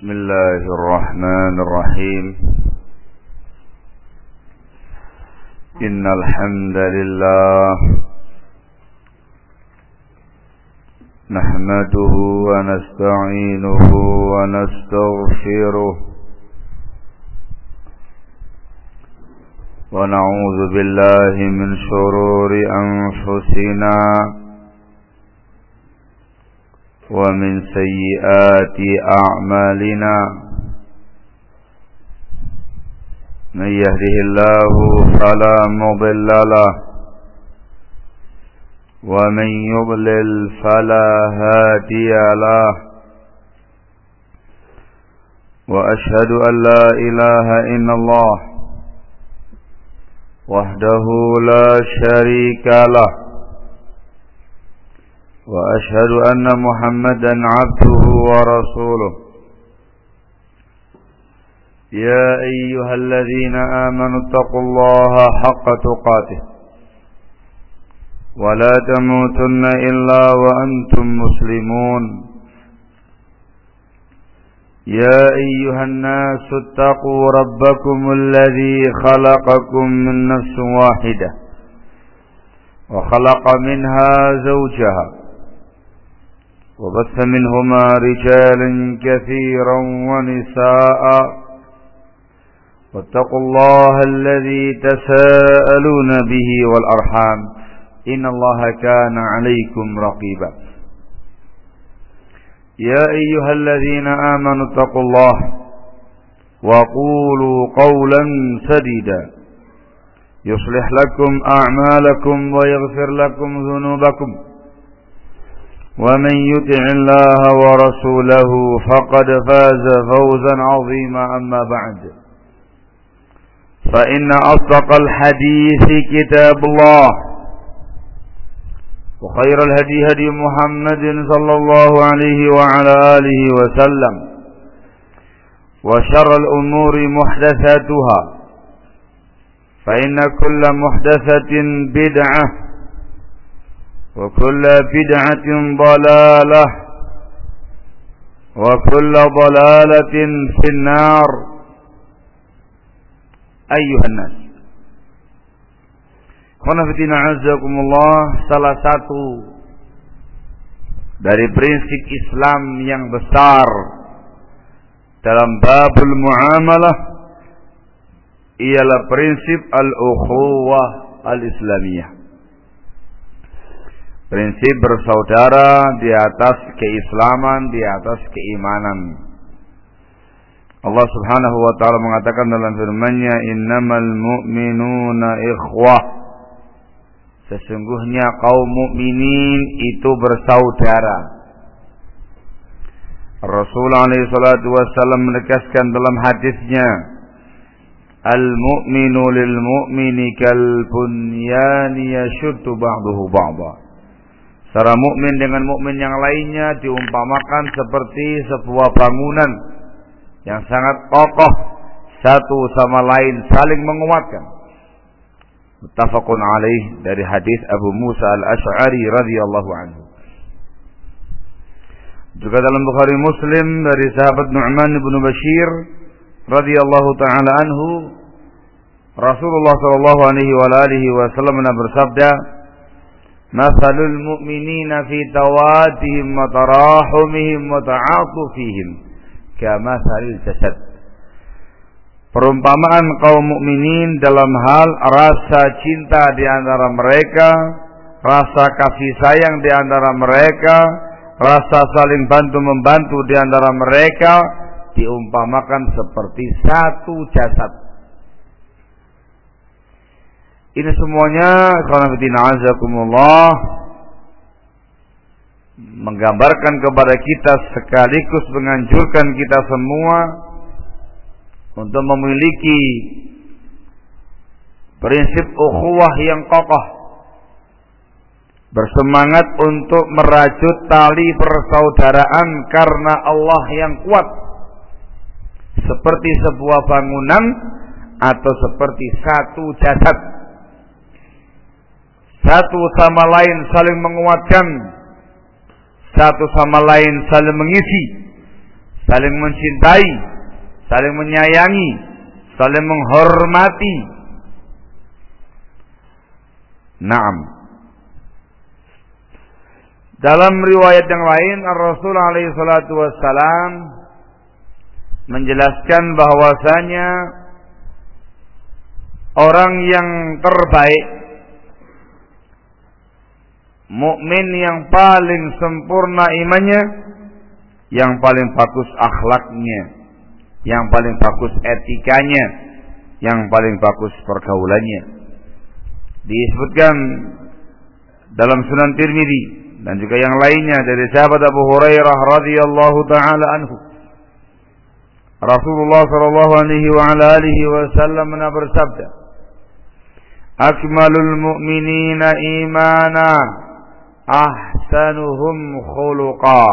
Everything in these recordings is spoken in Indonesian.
بسم الله الرحمن الرحيم إن الحمد لله نحمده ونستعينه ونستغفره ونعوذ بالله من شرور أنفسنا ومن سيئات أعمالنا من يهده الله فلا مضل له ومن يضلل فلا هادي له وأشهد أن لا إله إلا الله وحده لا شريك له وأشهد أن محمدا عبده ورسوله يا أيها الذين آمنوا اتقوا الله حق تقاته ولا تموتن إلا وأنتم مسلمون يا أيها الناس اتقوا ربكم الذي خلقكم من نفس واحدة وخلق منها زوجها وبث منهما رجالا كثيرا ونساء واتقوا الله الذي تساءلون به والأرحام إن الله كان عليكم رقيبا يا أيها الذين آمنوا اتقوا الله وقولوا قولا سديدا يصلح لكم أعمالكم ويغفر لكم ذنوبكم ومن يطع الله ورسوله فقد فاز فوزا عظيما أما بعد فإن أصدق الحديث كتاب الله وخير الهدي هدي محمد صلى الله عليه وعلى آله وسلم وشر الأمور محدثاتها فإن كل محدثة بدعة وكل بدعة ضلالة وكل ضلالة في النار. أيها الناس, khonafidina azakumullah, salah satu dari prinsip Islam yang besar dalam babul muamalah ialah prinsip al-ukhuwah al-islamiyah. Prinsip bersaudara di atas keislaman, di atas keimanan. Allah Subhanahu wa taala mengatakan dalam firman-Nya, "Innamal mu'minuna ikhwah." Sesungguhnya kaum mukminin itu bersaudara. Rasulullah alaihi salatu wasallam menegaskan dalam hadisnya, "Al-mu'minu lil mu'mini kal bunyani yashuddu ba'dahu ba'dha." Secara mukmin dengan mukmin yang lainnya diumpamakan seperti sebuah bangunan yang sangat kokoh, satu sama lain saling menguatkan. Muttafaqun alaih, dari hadis Abu Musa al-Asy'ari radhiyallahu anhu. Juga dalam Bukhari Muslim dari sahabat Nu'man bin Bashir radhiyallahu taala anhu, Rasulullah sallallahu alaihi wa alihi wasallam bersabda, "Mathalul mu'minina fi tawadihim wa tarahumihim wa ta'atufihim kamathalil jasad." Perumpamaan kaum mukminin dalam hal rasa cinta di antara mereka, rasa kasih sayang di antara mereka, rasa saling bantu-membantu di antara mereka diumpamakan seperti satu jasad. Ini semuanya khonafidina azakumullah menggambarkan kepada kita sekaligus menganjurkan kita semua untuk memiliki prinsip ukhuwah yang kokoh, bersemangat untuk merajut tali persaudaraan karena Allah yang kuat, seperti sebuah bangunan atau seperti satu jasad. Satu sama lain saling menguatkan, satu sama lain saling mengisi, saling mencintai, saling menyayangi, saling menghormati. Naam. Dalam riwayat yang lain, Rasul alaihi salatu wassalam menjelaskan bahwasanya orang yang terbaik, mukmin yang paling sempurna imannya, yang paling bagus akhlaknya, yang paling bagus etikanya, yang paling bagus pergaulannya. Disebutkan dalam Sunan Tirmidzi dan juga yang lainnya dari sahabat Abu Hurairah radhiyallahu taala anhu. Rasulullah sallallahu alaihi wa ala alihi wasallam bersabda, "Akmalul mu'minina imana, ahsanuhum khuluqa."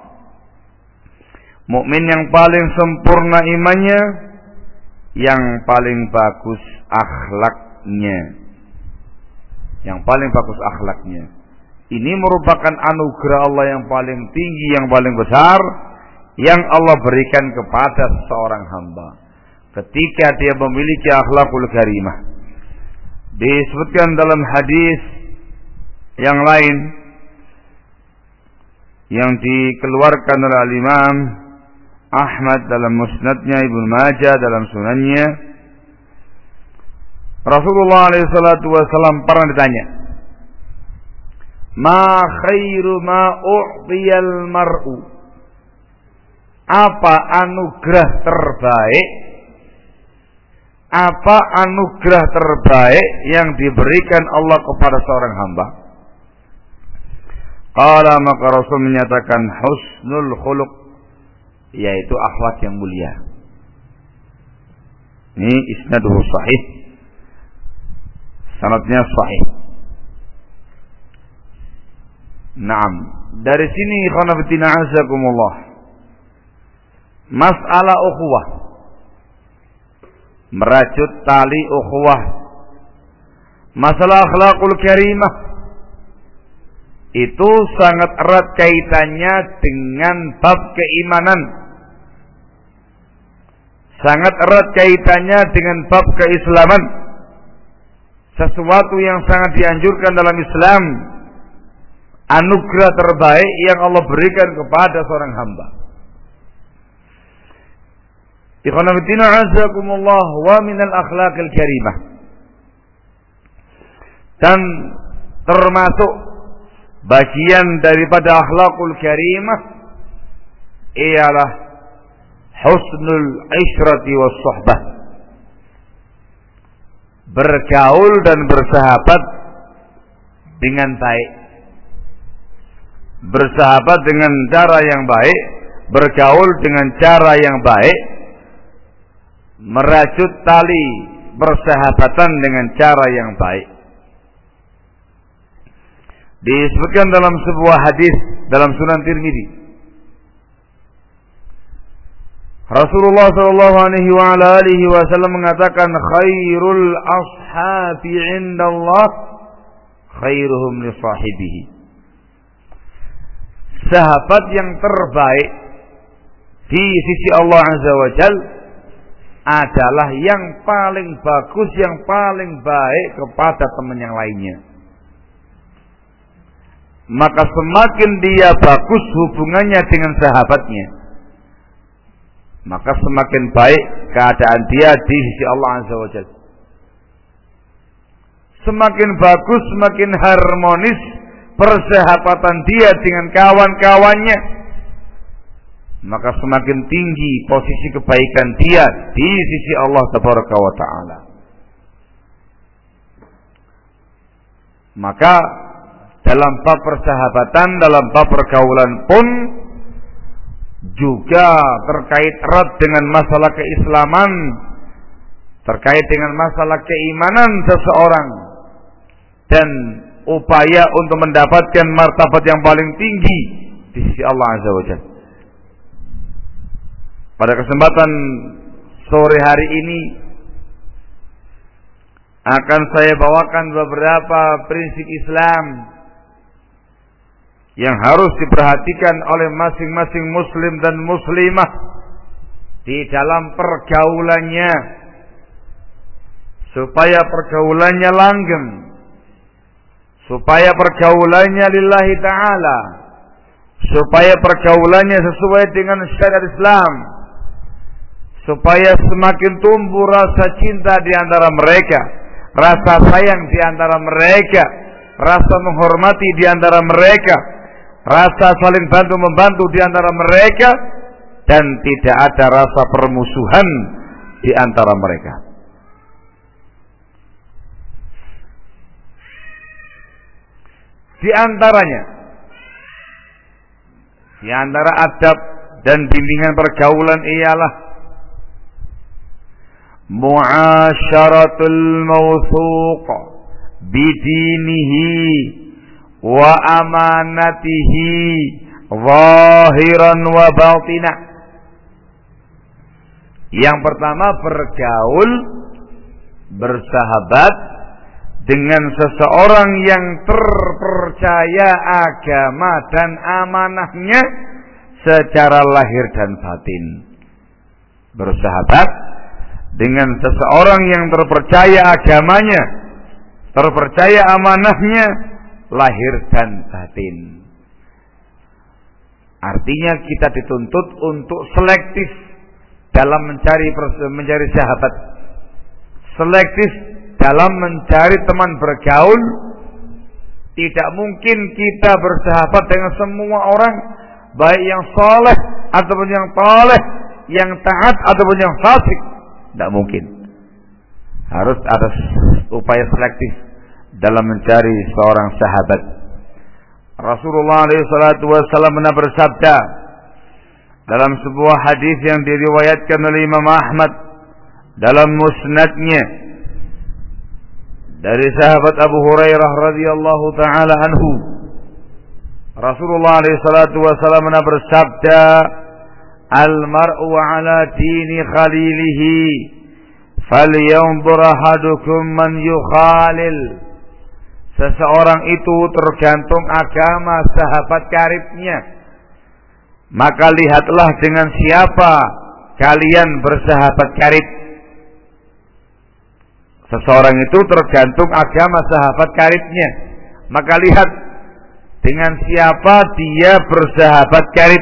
Mukmin yang paling sempurna imannya, yang paling bagus akhlaknya. Yang paling bagus akhlaknya. Ini merupakan anugerah Allah yang paling tinggi, yang paling besar, yang Allah berikan kepada seorang hamba ketika dia memiliki akhlakul karimah. Disebutkan dalam hadis yang lain yang dikeluarkan oleh Imam Ahmad dalam musnadnya, Ibnu Majah dalam sunannya, Rasulullah SAW pernah ditanya, "Ma khairu ma u'tiyal mar'u?" Apa anugerah terbaik? Apa anugerah terbaik yang diberikan Allah kepada seorang hamba? Qala, maka Rasul menyatakan husnul khuluq, yaitu akhlak yang mulia. Ini isnaduhu sahih. Sanadnya sahih. Naam. Dari sini ikhwan fillah azakumullah, masalah ukhuwah, merajut tali ukhuwah, masalah akhlakul karimah, itu sangat erat kaitannya dengan bab keimanan, sangat erat kaitannya dengan bab keislaman. Sesuatu yang sangat dianjurkan dalam Islam, anugerah terbaik yang Allah berikan kepada seorang hamba. Ikhwan fillah azakumullah, wa minal akhlaqil karimah, dan termasuk bagian daripada akhlakul karimah ialah husnul ishrati was suhbah, bergaul dan bersahabat dengan baik, bersahabat dengan cara yang baik, bergaul dengan cara yang baik, merajut tali persahabatan dengan cara yang baik. Disebutkan dalam sebuah hadis dalam Sunan Tirmidzi, Rasulullah sallallahu alaihi wa ala alihi wasallam mengatakan, khairul ashabi indallah khairuhum li sahibihi. Sahabat yang terbaik di sisi Allah Azza wa Jalla adalah yang paling bagus, yang paling baik kepada teman yang lainnya. Maka semakin dia bagus hubungannya dengan sahabatnya, maka semakin baik keadaan dia di sisi Allah Azza wa Jalla. Semakin bagus, semakin harmonis persahabatan dia dengan kawan-kawannya, maka semakin tinggi posisi kebaikan dia di sisi Allah Tabaraka wa Ta'ala. Maka dalam bab persahabatan, dalam bab pergaulan pun juga terkait erat dengan masalah keislaman, terkait dengan masalah keimanan seseorang, dan upaya untuk mendapatkan martabat yang paling tinggi di sisi Allah Azza wa Jalla. Pada kesempatan sore hari ini akan saya bawakan beberapa prinsip Islam yang harus diperhatikan oleh masing-masing muslim dan muslimah di dalam pergaulannya, supaya pergaulannya langgeng, supaya pergaulannya lillahi ta'ala, supaya pergaulannya sesuai dengan syariat Islam, supaya semakin tumbuh rasa cinta di antara mereka, rasa sayang di antara mereka, rasa menghormati di antara mereka, rasa saling bantu-membantu di antara mereka, dan tidak ada rasa permusuhan di antara mereka. Di antaranya, di antara adab dan bimbingan pergaulan ialah mu'asyaratul mawthuq bidinihi wa amanatihi zahiran wa batina. Yang pertama, bergaul, bersahabat dengan seseorang yang terpercaya agama dan amanahnya secara lahir dan batin. Bersahabat dengan seseorang yang terpercaya agamanya, terpercaya amanahnya lahir dan batin. Artinya kita dituntut untuk selektif dalam mencari sahabat, selektif dalam mencari teman bergaul. Tidak mungkin kita bersahabat dengan semua orang, baik yang saleh ataupun yang thaleh, yang taat ataupun yang fasik. Tidak mungkin. Harus ada upaya selektif dalam mencari seorang sahabat. Rasulullah SAW pernah bersabda dalam sebuah hadis yang diriwayatkan oleh Imam Ahmad dalam musnadnya dari sahabat Abu Hurairah radhiyallahu taala anhu. Rasulullah SAW pernah bersabda, "Al-mar'u ala dini khalilihi, falyanzur ahadukum man yukhalil." Seseorang itu tergantung agama sahabat karibnya. Maka lihatlah dengan siapa kalian bersahabat karib. Seseorang itu tergantung agama sahabat karibnya. Maka lihat dengan siapa dia bersahabat karib.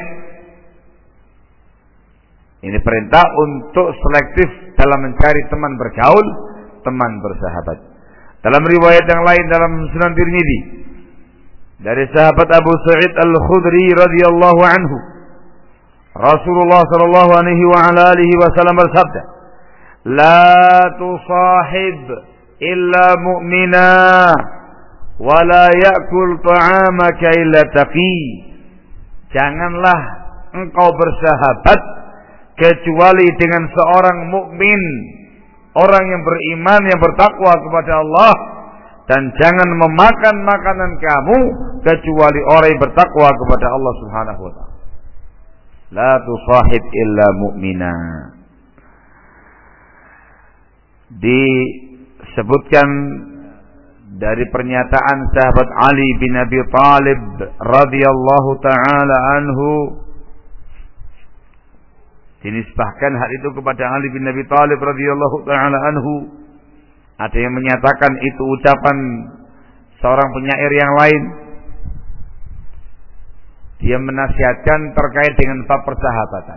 Ini perintah untuk selektif dalam mencari teman bergaul, teman bersahabat. Dalam riwayat yang lain dalam Sunan Tirmidzi dari sahabat Abu Sa'id Al-Khudri radhiyallahu anhu, Rasulullah sallallahu alaihi wa ala alihi wasallam bersabda, "La tusahib illa mu'mina wa la ya'kul ta'amaka illa taqi." Janganlah engkau bersahabat kecuali dengan seorang mukmin, orang yang beriman, yang bertakwa kepada Allah, dan jangan memakan makanan kamu kecuali orang yang bertakwa kepada Allah Subhanahu wa taala. La tusahib illa mu'mina. Disebutkan dari pernyataan sahabat Ali bin Abi Thalib radhiyallahu taala anhu, dinisbahkan hal itu kepada Ali bin Abi Thalib radhiyallahu taala anhu. Ada yang menyatakan itu ucapan seorang penyair yang lain. Dia menasihatkan terkait dengan bab persahabatan.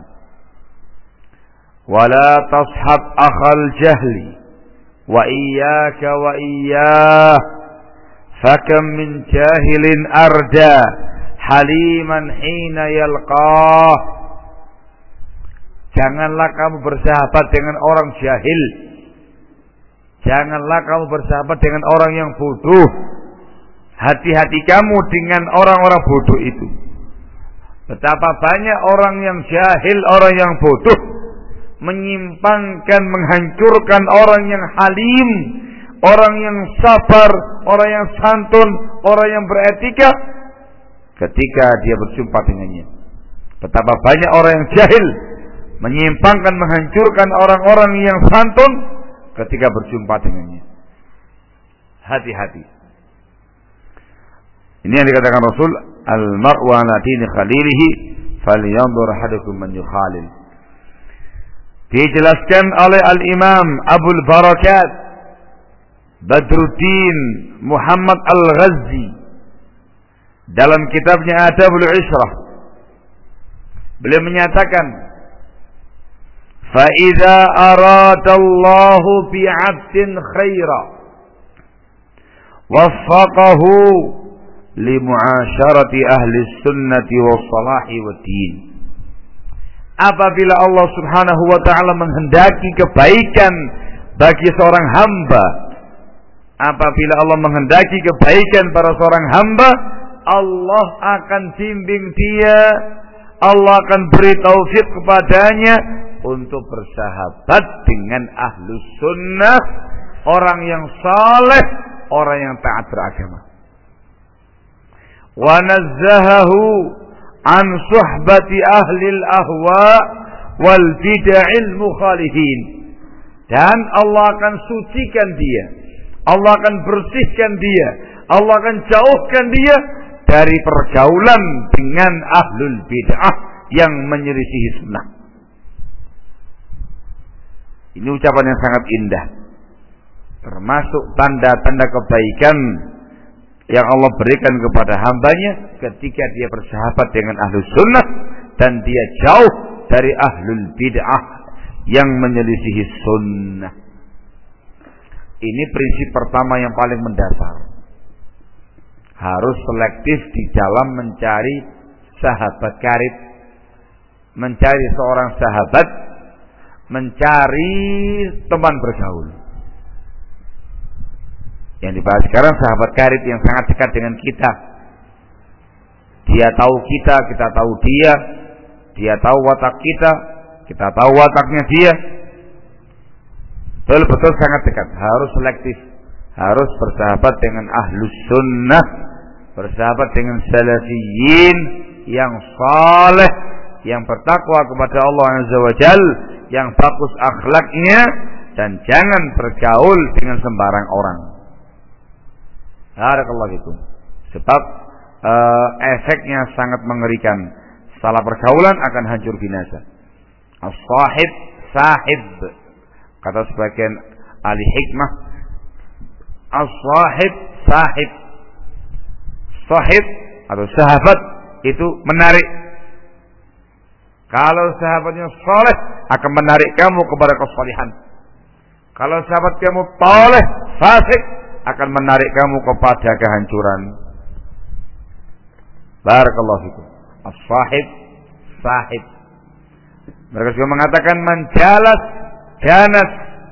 Wala tashab akhal jahli wa iyyaka wa iyyah, fakam min jahilin arda haliman hina yalqah. Janganlah kamu bersahabat dengan orang jahil. Janganlah kamu bersahabat dengan orang yang bodoh. Hati-hati kamu dengan orang-orang bodoh itu. Betapa banyak orang yang jahil, orang yang bodoh, menyimpangkan, menghancurkan orang yang halim, orang yang sabar, orang yang santun, orang yang beretika ketika dia berjumpa dengannya. Betapa banyak orang yang jahil menyimpangkan, menghancurkan orang-orang yang santun ketika berjumpa dengannya. Hati-hati. Ini yang dikatakan Rasul, al-mar'u ala dini khalilihi falyanzur ahadukum man yukhalil. Dijelaskan oleh Al-Imam Abul Barakat Badruddin Muhammad Al-Ghazzi dalam kitabnya Adabul Ishrah. Beliau menyatakan, fa idza aradallahu bi 'abdin khaira waffaqahu li mu'asyarati ahli sunnati was salahi wad din. Apabila Allah Subhanahu wa taala menghendaki kebaikan bagi seorang hamba, apabila Allah menghendaki kebaikan pada seorang hamba, Allah akan bimbing dia, Allah akan beri taufik kepadanya untuk bersahabat dengan ahlus sunnah, orang yang saleh, orang yang taat beragama. Wa nazzahahu an suhbati ahlil ahwa wal bid'il mukhalifin. Dan Allah akan sucikan dia, Allah akan bersihkan dia, Allah akan jauhkan dia dari pergaulan dengan ahlul bid'ah yang menyelisihi sunnah. Ini ucapan yang sangat indah, termasuk tanda-tanda kebaikan yang Allah berikan kepada hambanya ketika dia bersahabat dengan ahlus sunnah dan dia jauh dari ahlul bid'ah yang menyelisihi sunnah. Ini prinsip pertama yang paling mendasar. Harus selektif di dalam mencari sahabat karib, mencari seorang sahabat, mencari teman bergaul. Yang dibahas sekarang sahabat karib yang sangat dekat dengan kita. Dia tahu kita, kita tahu dia. Dia tahu watak kita tahu wataknya dia. Betul-betul sangat dekat. Harus selektif. Harus bersahabat dengan ahlus sunnah, bersahabat dengan salafiyin yang saleh, yang bertakwa kepada Allah Azza wa Jal, yang bagus akhlaknya, dan jangan bergaul dengan sembarang orang. Barakallahu fikum. Sebab efeknya sangat mengerikan. Salah pergaulan akan hancur binasa. As-sahib sahib, kata sebagian ahli hikmah, as-sahib sahib. Sahib atau sahabat itu menarik. Kalau sahabatnya saleh akan menarik kamu kepada kesalihan. Kalau sahabat kamu saleh fasik akan menarik kamu kepada kehancuran. Barakallahu fikum. As-sahib sahib. Mereka juga mengatakan manjalas janas.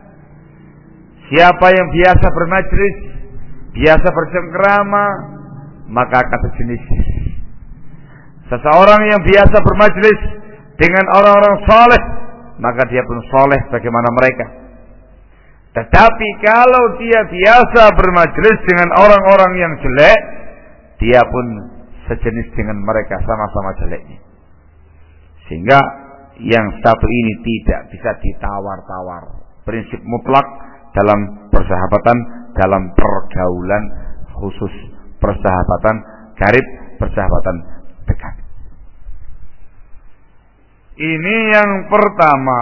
Siapa yang biasa bermajlis, biasa bercengkrama, maka akan sejenis. Seseorang yang biasa bermajlis dengan orang-orang saleh, maka dia pun saleh bagaimana mereka. Tetapi kalau dia biasa bermajlis dengan orang-orang yang jelek, dia pun sejenis dengan mereka, sama-sama jeleknya. Sehingga yang satu ini tidak bisa ditawar-tawar. Prinsip mutlak dalam persahabatan, dalam pergaulan khusus, persahabatan karib, persahabatan dekat. Ini yang pertama.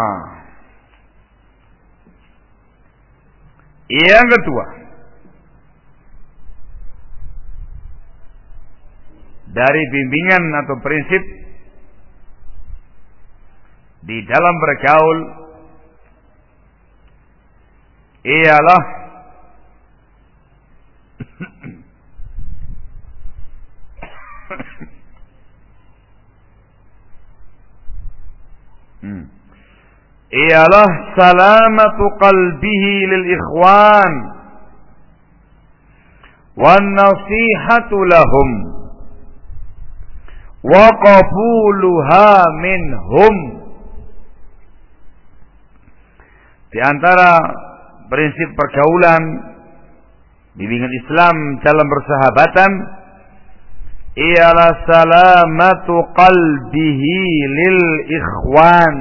Yang kedua, dari bimbingan atau prinsip di dalam bergaul ialah ialah salamatu qalbihi lil ikhwan wan nasihatu lahum wa qabuluha minhum. Di antara prinsip pergaulan bimbingan Islam dalam persahabatan ialah salamatu qalbihi lil ikhwan.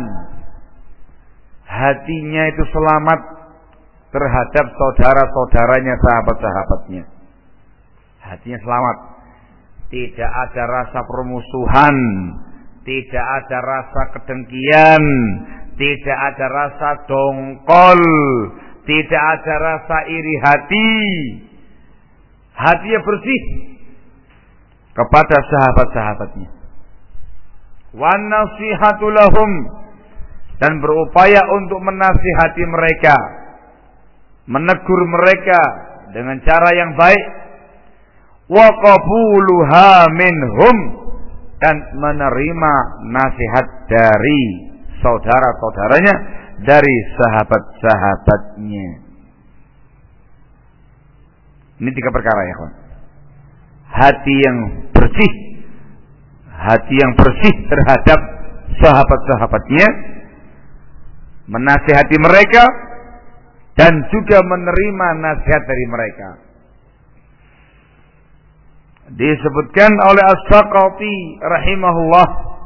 Hatinya itu selamat terhadap saudara-saudaranya, sahabat-sahabatnya. Hatinya selamat. tidak ada rasa permusuhan, tidak ada rasa kedengkian, tidak ada rasa dongkol, tidak ada rasa iri hati. Hatinya bersih kepada sahabat-sahabatnya. Wan nasihatu lahum, dan berupaya untuk menasihati mereka, menegur mereka dengan cara yang baik. Wa qabuluha minhum, dan menerima nasihat dari saudara-saudaranya, dari sahabat-sahabatnya. Ini 3 perkara ya kawan. Hati yang bersih, hati yang bersih terhadap sahabat-sahabatnya, menasihati mereka, dan juga menerima nasihat dari mereka. Disebutkan oleh As-Saqafi rahimahullah,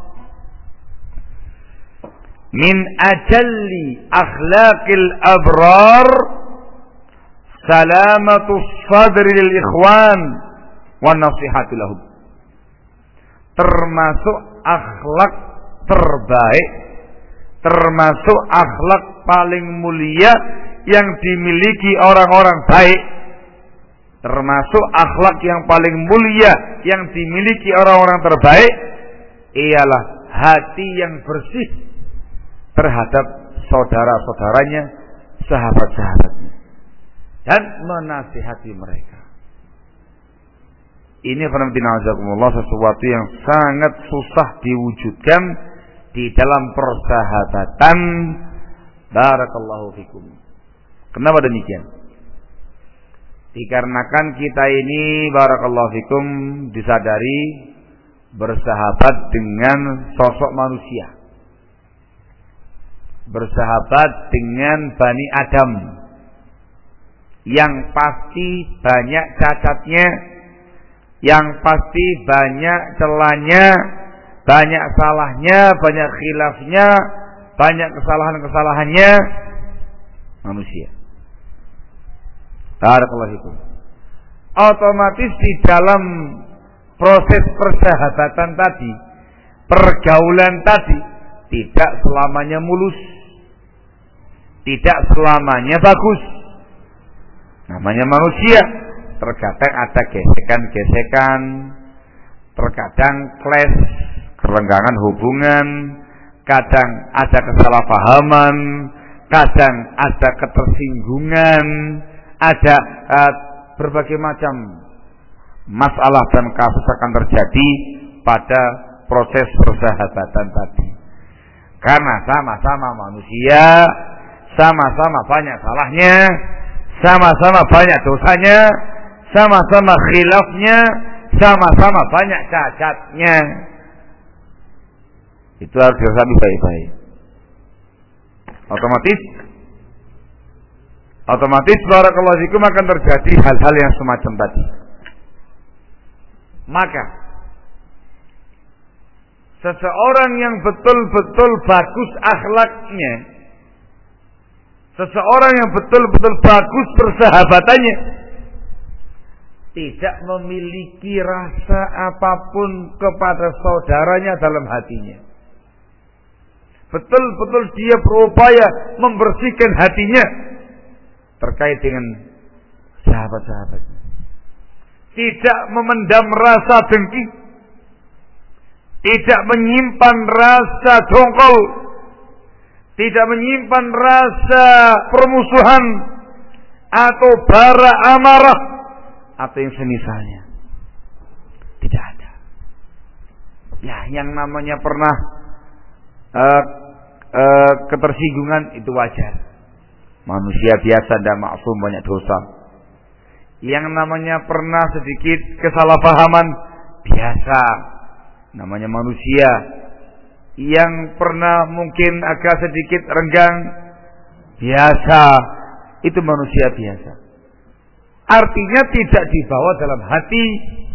min ajalli akhlaqil abrar salamatus sadri lil ikhwan wa nasihatu lahum. Termasuk akhlak terbaik, termasuk akhlak paling mulia yang dimiliki orang-orang baik, termasuk akhlak yang paling mulia yang dimiliki orang-orang terbaik, ialah hati yang bersih terhadap saudara-saudaranya, sahabat-sahabatnya, dan menasihati mereka. Ini alhamdulillah sesuatu yang sangat susah diwujudkan di dalam persahabatan. Barakallahu fikum. Kenapa demikian? Dikarenakan kita ini barakallahu fikum disadari bersahabat dengan sosok manusia, bersahabat dengan Bani Adam yang pasti banyak cacatnya, yang pasti banyak celahnya, banyak salahnya, banyak khilafnya, banyak kesalahan-kesalahannya manusia. Barakallahu fikum. Otomatis di dalam proses persahabatan tadi, pergaulan tadi, tidak selamanya mulus, tidak selamanya bagus. Namanya manusia, terkadang ada gesekan-gesekan, terkadang clash, kerenggangan hubungan, kadang ada kesalahpahaman, kadang ada ketersinggungan, ada berbagai macam masalah dan kasus akan terjadi pada proses persahabatan tadi. Karena sama-sama manusia, sama-sama banyak salahnya, sama-sama banyak dosanya, sama-sama khilafnya, sama-sama banyak cacatnya. Itu harus dirasakan baik-baik. Otomatis barakallahu fikum akan terjadi hal-hal yang semacam tadi. Maka seseorang yang betul-betul bagus akhlaknya, seseorang yang betul-betul bagus persahabatannya, tidak memiliki rasa apapun kepada saudaranya dalam hatinya. Betul-betul dia berupaya membersihkan hatinya terkait dengan sahabat-sahabatnya. Tidak memendam rasa dengki, tidak menyimpan rasa dongkol, tidak menyimpan rasa permusuhan atau bara amarah atau yang semisalnya. Tidak ada. Ya, yang namanya pernah ketersinggungan itu wajar. Manusia biasa dan maksum, banyak dosa. Yang namanya pernah sedikit kesalahpahaman, biasa. Namanya manusia. Yang pernah mungkin agak sedikit renggang, biasa. Itu manusia biasa. Artinya tidak dibawa dalam hati,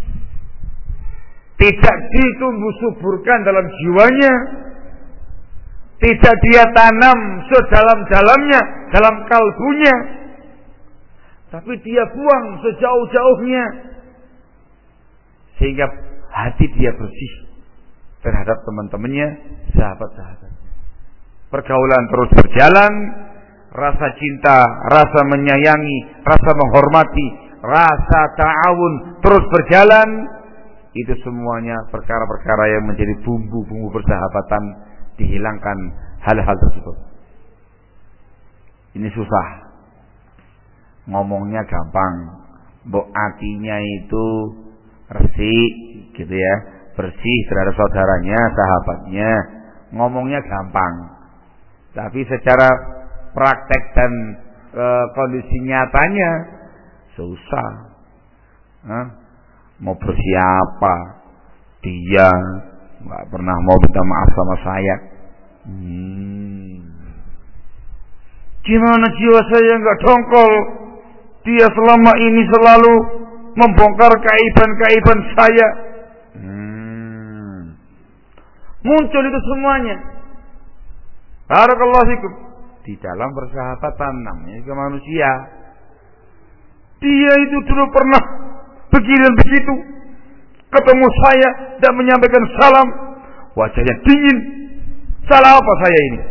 tidak ditumbuh suburkan dalam jiwanya, tidak dia tanam sedalam-dalamnya, dalam kalbunya, tapi dia buang sejauh-jauhnya, sehingga hati dia bersih terhadap teman-temannya, sahabat-sahabat. Pergaulan terus berjalan, rasa cinta, rasa menyayangi, rasa menghormati, rasa ta'awun terus berjalan. Itu semuanya perkara-perkara yang menjadi bumbu-bumbu persahabatan, dihilangkan hal-hal tersebut. Ini susah. Ngomongnya gampang, mbok hatinya itu resik gitu ya, bersih terhadap saudaranya, sahabatnya. Ngomongnya gampang. Tapi secara praktek dan kondisi nyatanya susah. Mau bersiapa? Dia nggak pernah mau minta maaf sama saya. Gimana jiwa saya nggak dongkol? Dia selama ini selalu membongkar keaiban-keaiban saya. Muncul itu semuanya. Barakallahu fikum. Di dalam persahabatan namanya juga manusia. Dia itu dulu pernah begini dan begitu. Ketemu saya dan menyampaikan salam, wajahnya dingin. Salah apa saya ini?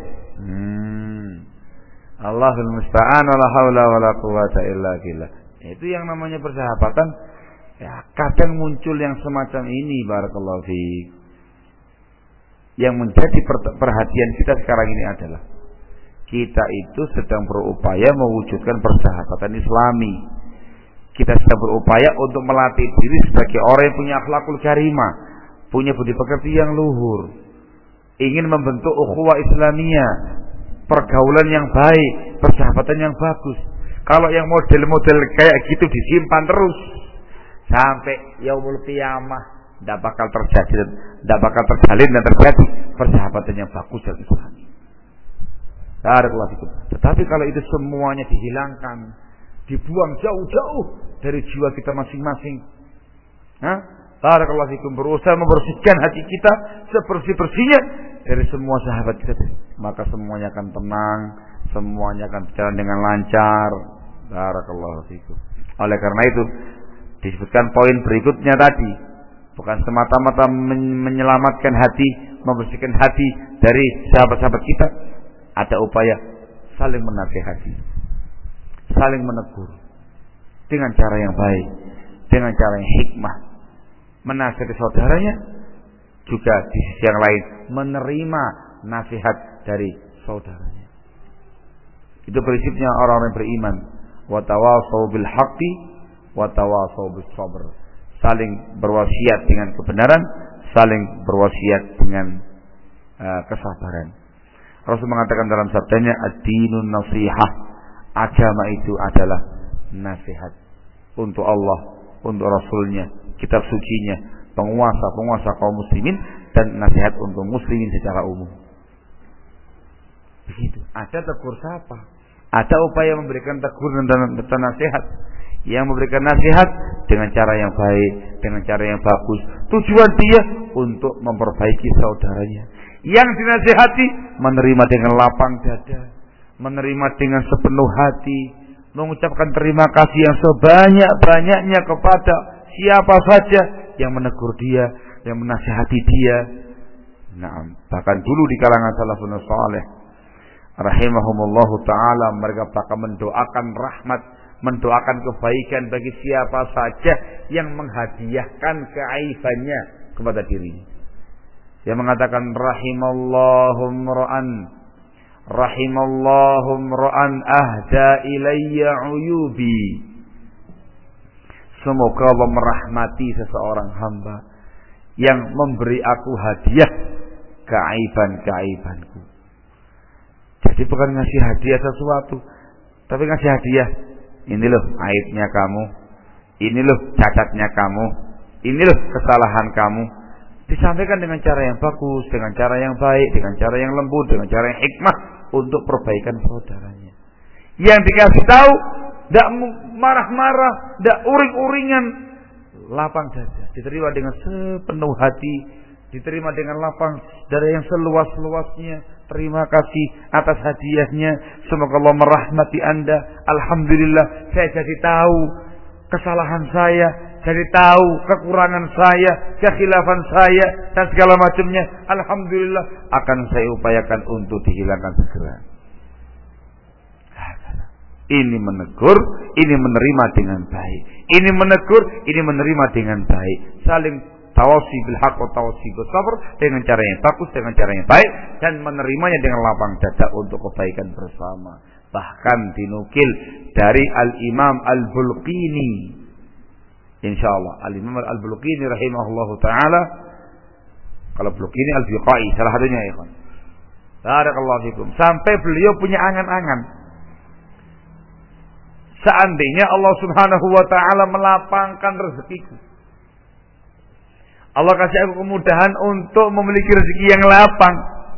Allahul musta'an wala haula wala quwata illa billah. Itu yang namanya persahabatan. Ya, kadang muncul yang semacam ini, barakallahu fiik. Yang menjadi perhatian kita sekarang ini adalah kita itu sedang berupaya mewujudkan persahabatan Islami. Kita sedang berupaya untuk melatih diri sebagai orang yang punya akhlakul karimah, punya budi pekerti yang luhur, ingin membentuk ukhuwah Islamiyah, pergaulan yang baik, persahabatan yang bagus. Kalau yang model-model kayak gitu disimpan terus sampai yaumul qiyamah, tidak bakal terjadi, tidak bakal terjalin dan terjadi persahabatan yang bagus dan Islami. Tetapi kalau itu semuanya dihilangkan, dibuang jauh-jauh dari jiwa kita masing-masing, barakallahu fikum, berusaha membersihkan hati kita sebersih-bersihnya dari semua sahabat kita, maka semuanya akan tenang, semuanya akan berjalan dengan lancar. Barakallahu fikum. Oleh karena itu disebutkan poin berikutnya tadi, bukan semata-mata menyelamatkan hati, membersihkan hati dari sahabat-sahabat kita, ada upaya saling menasihati, saling menegur dengan cara yang baik, dengan cara yang hikmah. Menasihati saudaranya, juga di sisi yang lain menerima nasihat dari saudaranya. Itu prinsipnya orang-orang beriman. Wa tawasau bil haqqi wa tawasau bis sabr. Saling berwasiat dengan kebenaran, saling berwasiat dengan kesabaran. Rasul mengatakan dalam sabdanya, ad-dinun nasihah. Agama itu adalah nasihat untuk Allah, untuk Rasulnya, kitab sucinya, penguasa kaum muslimin, dan nasihat untuk muslimin secara umum. Begitu. Ada tegur sapa, ada upaya memberikan tegur dan nasihat. Yang memberikan nasihat dengan cara yang baik, dengan cara yang bagus. Tujuan dia untuk memperbaiki saudaranya. Yang dinasihati menerima dengan lapang dada, menerima dengan sepenuh hati, mengucapkan terima kasih yang sebanyak-banyaknya kepada siapa saja yang menegur dia, yang menasihati dia. Nah, bahkan dulu di kalangan salafun saleh rahimahumullahu taala, mereka bahkan mendoakan rahmat, mendoakan kebaikan bagi siapa saja yang menghadiahkan keaibannya kepada dirinya. Yang mengatakan rahimallahu mra'an ahda ilayya uyubi. Semoga Allah merahmati seseorang hamba yang memberi aku hadiah keaiban-keaibanku. Jadi bukan ngasih hadiah sesuatu, tapi ngasih hadiah. Ini loh aibnya kamu, ini loh cacatnya kamu, ini loh kesalahan kamu. Disampaikan dengan cara yang bagus, dengan cara yang baik, dengan cara yang lembut, dengan cara yang hikmah untuk perbaikan saudaranya. Yang dikasih tahu tidak marah-marah, tidak uring-uringan, lapang dada, diterima dengan sepenuh hati, diterima dengan lapang dada yang seluas-luasnya. Terima kasih atas hadiahnya. Semoga Allah merahmati Anda. Alhamdulillah, saya jadi tahu kesalahan saya. jadi tahu kekurangan saya, kekhilafan saya dan segala macamnya. Alhamdulillah akan saya upayakan untuk dihilangkan segera. Ini menegur, ini menerima dengan baik. Ini menegur, ini menerima dengan baik. Saling tawasi bil haqq wa tawasi bis sabr, dengan cara yang bagus, dengan cara yang baik, dan menerimanya dengan lapang dada untuk kebaikan bersama. Bahkan dinukil dari Al-Imam Al-Bulqini, insyaallah Al-Imam Al-Bulqini rahimahullahu taala. Kalau Bulqini Al-Biqai salah satunya ya ikhwan. Barakallahu fikum. Sampai beliau punya angan-angan, seandainya Allah Subhanahu wa taala melapangkan rezekiku, Allah kasih aku kemudahan untuk memiliki rezeki yang lapang,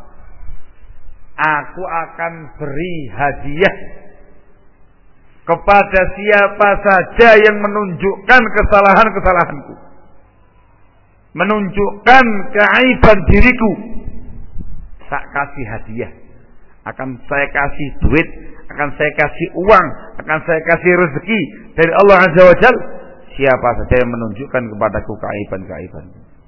aku akan beri hadiah kepada siapa saja yang menunjukkan kesalahan-kesalahanku, menunjukkan keaiban diriku. Tak kasih hadiah, akan saya kasih duit, akan saya kasih uang, akan saya kasih rezeki dari Allah Azza wa Jalla siapa saja yang menunjukkan kepadaku keaiban-keaiban.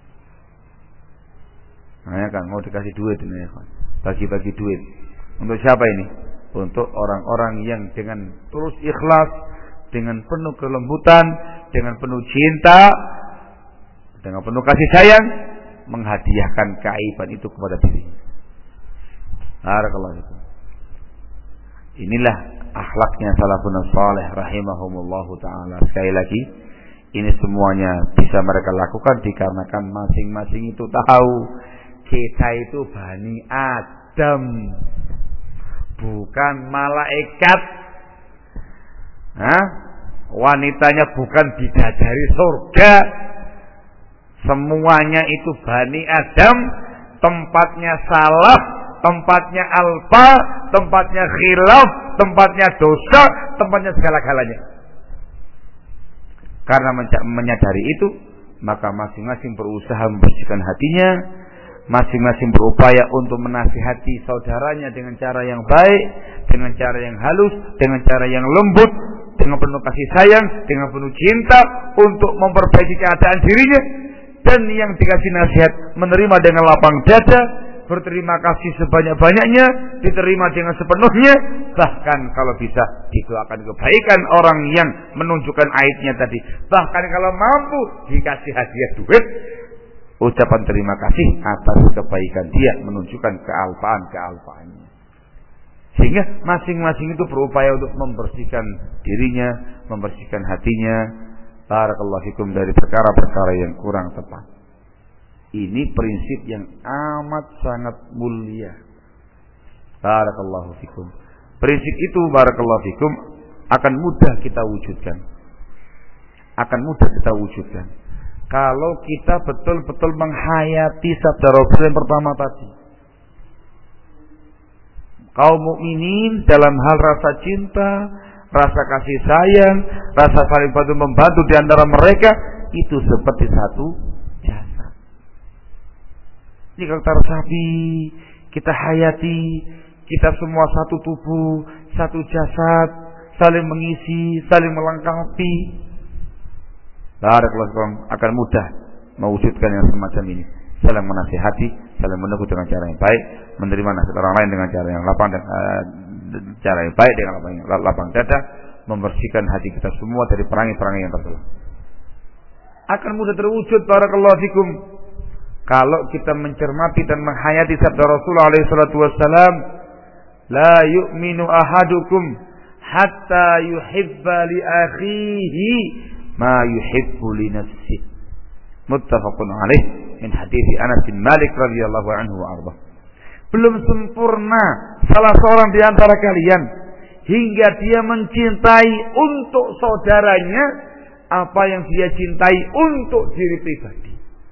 Nah ya kan, mau dikasih duit ini ya kan, bagi-bagi duit. Untuk siapa ini? Untuk orang-orang yang dengan tulus ikhlas, dengan penuh kelembutan, dengan penuh cinta, dengan penuh kasih sayang, menghadiahkan keaiban itu kepada dirinya. Barakallahu fikum. Inilah akhlaknya salafun salih rahimahumullahu taala. Sekali lagi, ini semuanya bisa mereka lakukan dikarenakan masing-masing itu tahu kita itu Bani Adam, bukan malaikat. Wanitanya bukan bidadari surga. Semuanya itu Bani Adam, tempatnya salah, tempatnya alfa, tempatnya khilaf, tempatnya dosa, tempatnya segala-galanya. Karena menyadari itu, maka masing-masing berusaha membersihkan hatinya, masing-masing berupaya untuk menasihati saudaranya dengan cara yang baik, dengan cara yang halus, dengan cara yang lembut, dengan penuh kasih sayang, dengan penuh cinta, untuk memperbaiki keadaan dirinya. Dan yang dikasih nasihat menerima dengan lapang dada, berterima kasih sebanyak-banyaknya, diterima dengan sepenuhnya, bahkan kalau bisa didoakan kebaikan orang yang menunjukkan aibnya tadi. Bahkan kalau mampu dikasih hadiah duit, ucapan terima kasih atas kebaikan dia, menunjukkan kealfaan-kealfaannya. Sehingga masing-masing itu berupaya untuk membersihkan dirinya, membersihkan hatinya, barakallahu fikum, dari perkara-perkara yang kurang tepat. Ini prinsip yang amat sangat mulia. Barakallahu fikum. Prinsip itu barakallahu fikum akan mudah kita wujudkan. Akan mudah kita wujudkan kalau kita betul-betul menghayati sabda Rasul yang pertama tadi. Kaum mukminin dalam hal rasa cinta, rasa kasih sayang, rasa saling bantu membantu di antara mereka itu seperti satu jasad. Ini kalau kita resapi, kita hayati, kita semua satu tubuh, satu jasad, saling mengisi, saling melengkapi. Barakallahu akan mudah mewujudkan yang semacam ini. Saling menasihati, saling menegur dengan cara yang baik, menerima nasihat orang lain dengan cara yang lapang dan cara yang baik, dengan lapang dada, membersihkan hati kita semua dari perangai-perangai yang tercela. Akan mudah terwujud barakallahu fikum kalau kita mencermati dan menghayati sabda Rasulullah alaihi salatu wassalam, la yu'minu ahadukum hatta yuhibba li akhihi ma yuhibbu li nafsihi. Muttafaqun alaih min hadits Anas bin Malik radhiyallahu anhu wa arda. Belum sempurna salah seorang di antara kalian hingga dia mencintai untuk saudaranya apa yang dia cintai untuk diri pribadi.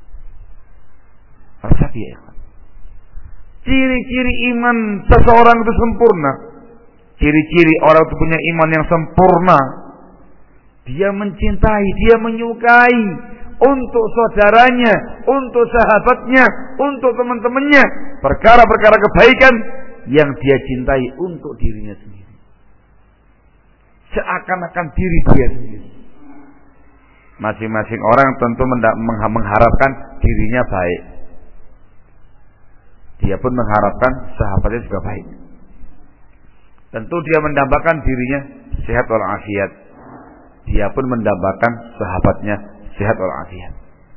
Rasapi ya. Ciri-ciri iman seseorang itu sempurna. Ciri-ciri orang itu punya iman yang sempurna. Dia mencintai, dia menyukai untuk saudaranya, untuk sahabatnya, untuk teman-temannya perkara-perkara kebaikan yang dia cintai untuk dirinya sendiri. Seakan-akan diri dia sendiri. Masing-masing orang tentu mengharapkan dirinya baik. Dia pun mengharapkan sahabatnya juga baik. Tentu dia mendambakan dirinya sehat walafiat. Dia pun mendambakan sahabatnya sehat walafiat.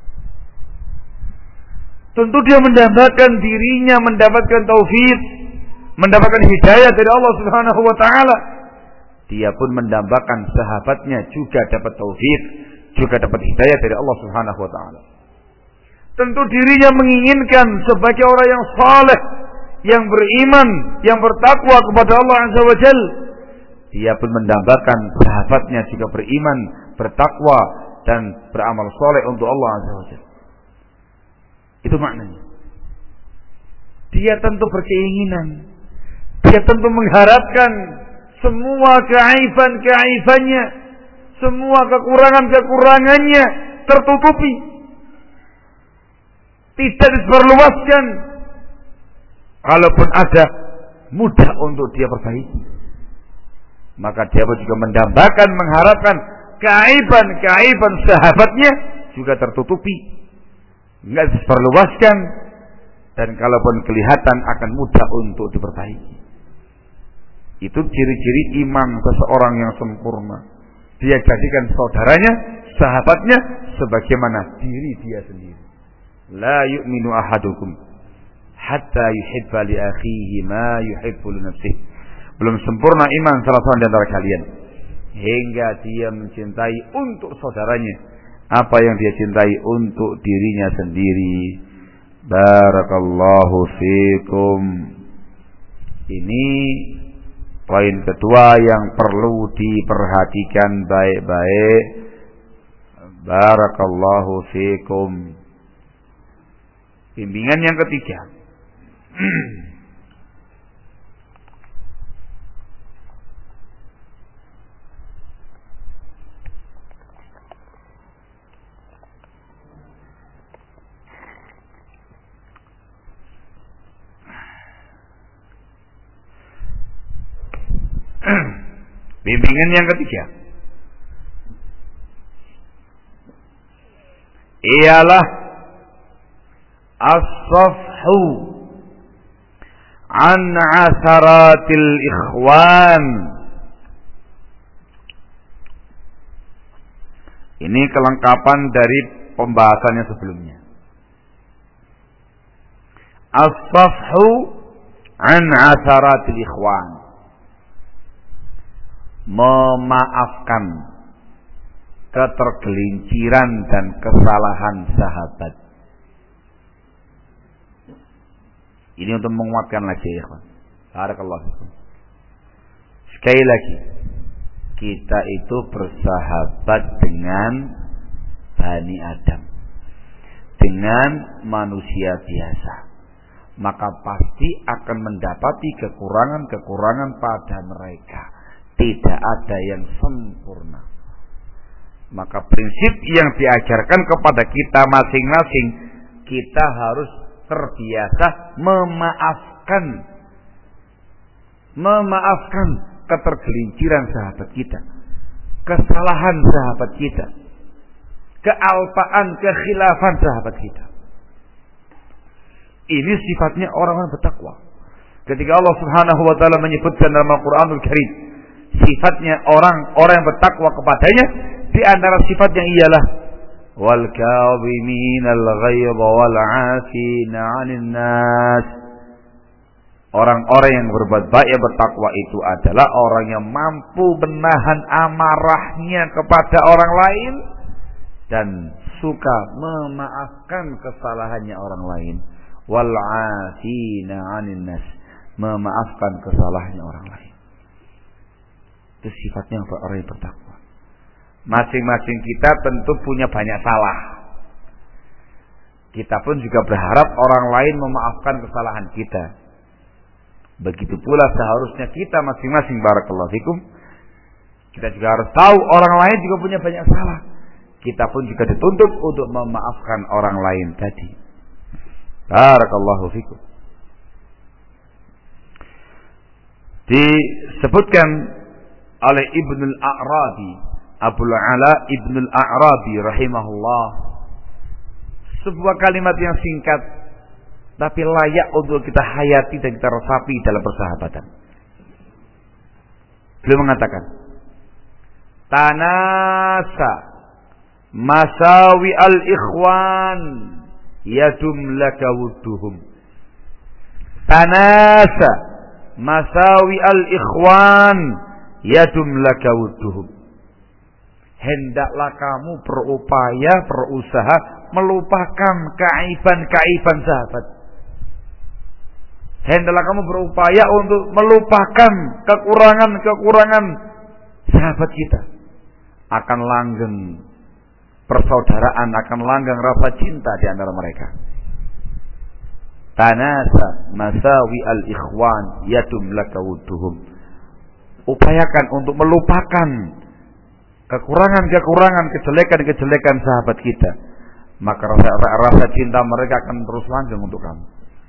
Tentu dia mendambakan dirinya mendapatkan taufik, mendapatkan hidayah dari Allah Subhanahu wa taala. Dia pun mendambakan sahabatnya juga dapat taufik, juga dapat hidayah dari Allah Subhanahu wa taala. Tentu dirinya menginginkan sebagai orang yang saleh, yang beriman, yang bertakwa kepada Allah Azza wa Jalla. Dia pun mendambakan sahabatnya juga beriman, bertakwa dan beramal saleh untuk Allah Azza wa Jalla. Itu maknanya. Dia tentu berkeinginan, dia tentu mengharapkan semua keaiban-keaibannya, semua kekurangan-kekurangannya tertutupi, tidak diperluaskan. Kalaupun ada, mudah untuk dia perbaiki. Maka dia pun juga mendambakan, mengharapkan keaiban-keaiban sahabatnya juga tertutupi, enggak diperluaskan, dan kalaupun kelihatan akan mudah untuk diperbaiki. Itu ciri-ciri iman seseorang yang sempurna. Dia jadikan saudaranya, sahabatnya sebagaimana diri dia sendiri. La yu'minu ahadukum hatta yuhibba li akhihi ma yuhibbu li nafsihi. Belum sempurna iman salah seorang di antara kalian hingga dia mencintai untuk saudaranya apa yang dia cintai untuk dirinya sendiri. Barakallahu fikum. Ini poin kedua yang perlu diperhatikan baik-baik. Barakallahu fikum. Bimbingan yang ketiga. Bimbingan yang ketiga ialah as-safhu an asaratil ikhwan. Ini kelengkapan dari pembahasannya sebelumnya. As-safhu an asaratil ikhwan, memaafkan ketergelinciran dan kesalahan sahabat. Ini untuk menguatkan lagi ya kawan. Barakallahu fikum. Sekali lagi, kita itu bersahabat dengan Bani Adam, dengan manusia biasa, maka pasti akan mendapati kekurangan-kekurangan pada mereka. Tidak ada yang sempurna. Maka prinsip yang diajarkan kepada kita masing-masing, kita harus terbiasa memaafkan ketergelinciran sahabat kita, kesalahan sahabat kita, kealpaan, kekhilafan sahabat kita. Ini sifatnya orang-orang bertakwa. Ketika Allah Subhanahu wa taala menyebutkan dalam Al-Qur'anul Karim sifatnya orang-orang yang bertakwa kepadanya, di antara sifatnya ialah wal kadhiminal ghaidha wal 'afina 'anil nas. Orang-orang yang berbuat baik, yang bertakwa itu adalah orang yang mampu menahan amarahnya kepada orang lain dan suka memaafkan kesalahannya orang lain. Wal 'afina 'anil nas, memaafkan kesalahannya orang lain. Itu sifatnya orang yang bertakwa. Masing-masing kita tentu punya banyak salah. Kita pun juga berharap orang lain memaafkan kesalahan kita. Begitu pula seharusnya kita masing-masing, barakallahu fikum, kita juga harus tahu orang lain juga punya banyak salah. Kita pun juga dituntut untuk memaafkan orang lain tadi. Barakallahu fikum. Disebutkan oleh Ibnul A'rabi Abul Ala Ibnul A'rabi rahimahullah. Sebuah kalimat yang singkat tapi layak untuk kita hayati dan kita resapi dalam persahabatan. Beliau mengatakan, tanasa masawi al-ikhwan yadum laka wudduhum. Tanasa masawi al-ikhwan yadum laka wudduhum. Hendaklah kamu berusaha melupakan keaiban-keaiban sahabat. Hendaklah kamu berupaya untuk melupakan kekurangan-kekurangan sahabat kita. Akan langgeng persaudaraan, akan langgeng rasa cinta di antara mereka. Tanasa masawi al-ikhwan yadum laka wudduhum. Upayakan untuk melupakan kekurangan-kekurangan, kejelekan-kejelekan sahabat kita. Maka rasa cinta mereka akan terus langgeng untuk kamu.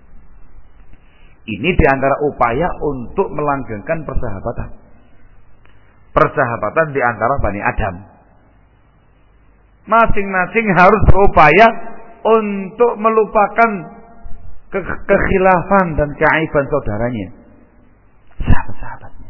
Ini diantara upaya untuk melanggengkan persahabatan. Persahabatan diantara Bani Adam. Masing-masing harus berupaya untuk melupakan kekhilafan dan keaiban saudaranya, sahabat-sahabatnya.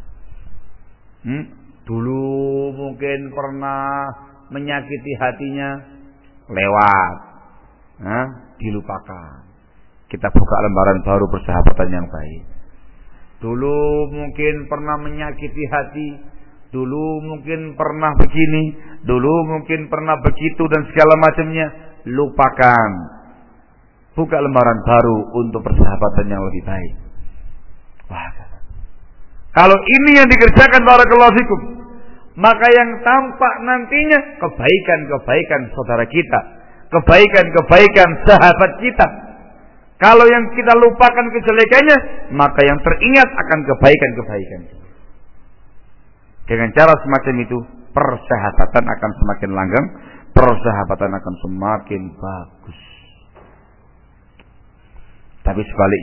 Dulu mungkin pernah menyakiti hatinya, lewat, dilupakan. Kita buka lembaran baru persahabatan yang baik. Dulu mungkin pernah menyakiti hati, dulu mungkin pernah begini, dulu mungkin pernah begitu dan segala macamnya. Lupakan. Buka lembaran baru untuk persahabatan yang lebih baik. Wah. Kalau ini yang dikerjakan barakallahu fikum, maka yang tampak nantinya kebaikan-kebaikan saudara kita, kebaikan-kebaikan sahabat kita. Kalau yang kita lupakan kejelekannya, maka yang teringat akan kebaikan-kebaikan. Dengan cara semacam itu, persahabatan akan semakin langgeng, persahabatan akan semakin bagus. Tapi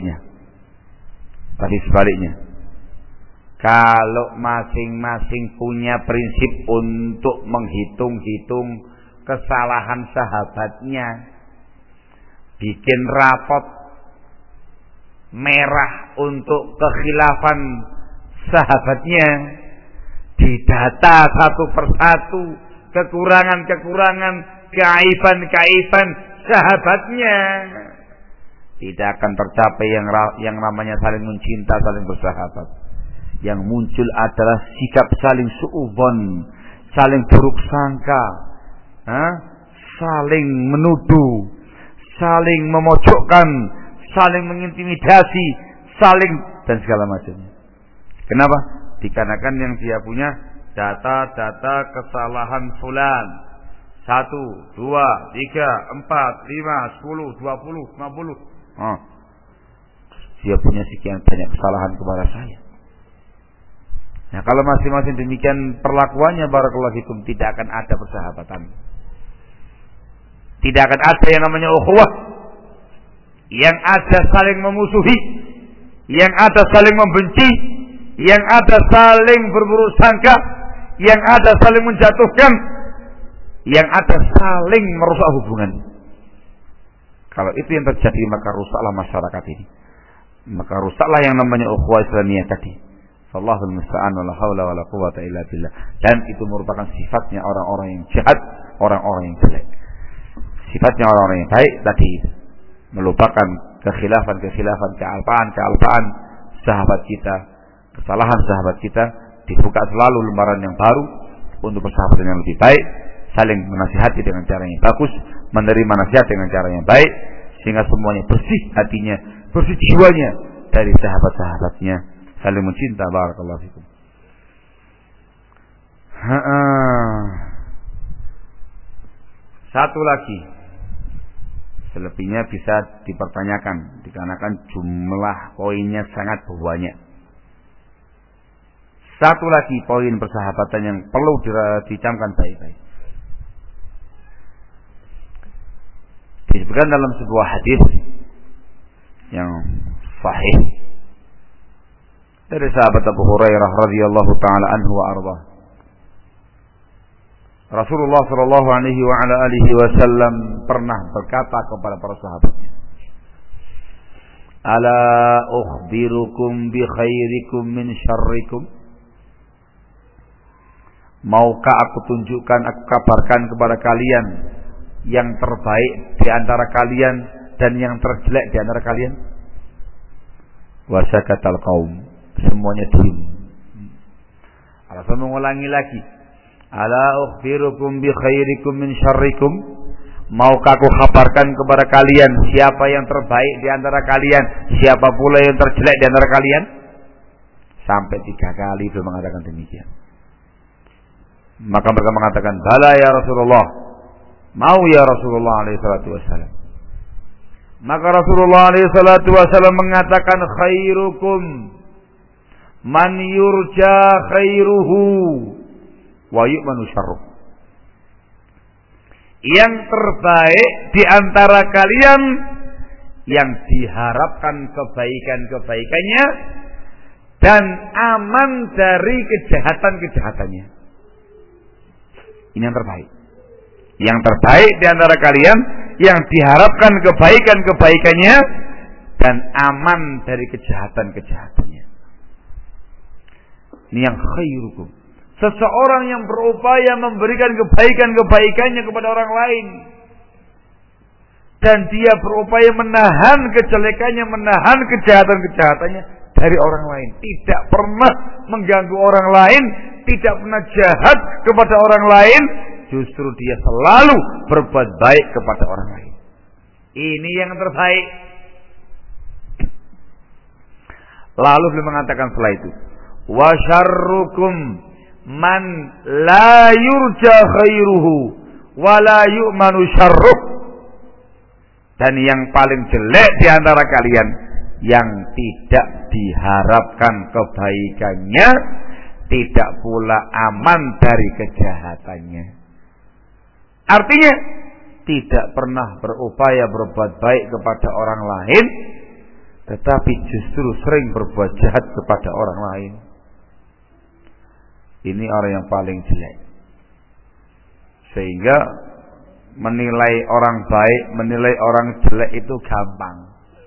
sebaliknya, kalau masing-masing punya prinsip untuk menghitung-hitung kesalahan sahabatnya, bikin rapot merah untuk kekhilafan sahabatnya, didata satu persatu kekurangan-kekurangan, keaiban-keaiban sahabatnya, tidak akan tercapai yang namanya saling mencinta, saling bersahabat. Yang muncul adalah sikap saling suudzon, saling buruk sangka, saling menuduh, saling memojokkan, saling mengintimidasi, saling dan segala macamnya. Kenapa? Dikarenakan yang dia punya data-data kesalahan fulan. 1, 2, 3, 4, 5, 10, 20, 50. Dia punya sekian banyak kesalahan kepada saya. Nah, kalau masing-masing demikian perlakuannya, barakallahu fikum, tidak akan ada persahabatan. Tidak akan ada yang namanya ukhuwah. Yang ada saling memusuhi, yang ada saling membenci, yang ada saling berburuk sangka, yang ada saling menjatuhkan, yang ada saling merusak hubungan. Kalau itu yang terjadi, maka rusaklah masyarakat ini. Maka rusaklah yang namanya ukhuwah Islamiyah tadi. Wallahul musta'an, wala haula wala quwwata illa billah. Dan itu merupakan sifatnya orang-orang yang jahat, orang-orang yang jelek. Sifatnya orang-orang yang baik tadi, melupakan kekhilafan-kekhilafan, kealpaan-kealpaan sahabat kita, kesalahan sahabat kita, dibuka selalu lembaran yang baru untuk persahabatan yang lebih baik, saling menasihati dengan cara yang bagus, menerima nasihat dengan cara yang baik, sehingga semuanya bersih hatinya, bersih jiwanya dari sahabat-sahabatnya, saling mencinta. Barakallahu fikum. Satu lagi, selebihnya bisa dipertanyakan dikarenakan jumlah poinnya sangat banyak. Satu lagi poin persahabatan yang perlu dicamkan baik-baik. Disebutkan dalam sebuah hadis yang sahih dari sahabat Abu Hurairah radhiyallahu taala anhu wa ardhah. Rasulullah sallallahu alaihi wasallam pernah berkata kepada para sahabatnya, "Ala ukhbirukum bi khairikum min syarrikum?" Maukah aku tunjukkan, aku kabarkan kepada kalian yang terbaik di antara kalian dan yang terjelek di antara kalian? Wa sakatal qaum. Semuanya diam. Rasul mengulangi lagi, "Ala ukhbirukum bi khairikum min syarrikum?" Maukah aku kabarkan kepada kalian siapa yang terbaik di antara kalian, siapa pula yang terjelek di antara kalian? Sampai 3 kali beliau mengatakan demikian. Maka mereka mengatakan, "Bala ya Rasulullah." Mau ya Rasulullah alaihi salatu wasallam. Maka Rasulullah alaihi salatu wasallam mengatakan, "Khairukum man yurja khairuhu wa yu'manu syarruh." Yang terbaik di antara kalian yang diharapkan kebaikan-kebaikannya dan aman dari kejahatan-kejahatannya. Ini yang terbaik. Yang terbaik di antara kalian yang diharapkan kebaikan-kebaikannya dan aman dari kejahatan-kejahatannya. Ini yang khairukum. Seseorang yang berupaya memberikan kebaikan-kebaikannya kepada orang lain. Dan dia berupaya menahan kejelekannya, menahan kejahatan-kejahatannya dari orang lain. Tidak pernah mengganggu orang lain, tidak pernah jahat kepada orang lain. Justru dia selalu berbuat baik kepada orang lain. Ini yang terbaik. Lalu beliau mengatakan setelah itu, "Wa syarrukum man la yurja khairuhu wa la yu'manu syarruh." Dan yang paling jelek di antara kalian yang tidak diharapkan kebaikannya, tidak pula aman dari kejahatannya. Artinya tidak pernah berupaya berbuat baik kepada orang lain, tetapi justru sering berbuat jahat kepada orang lain. Ini orang yang paling jelek. Sehingga menilai orang baik, menilai orang jelek itu gampang.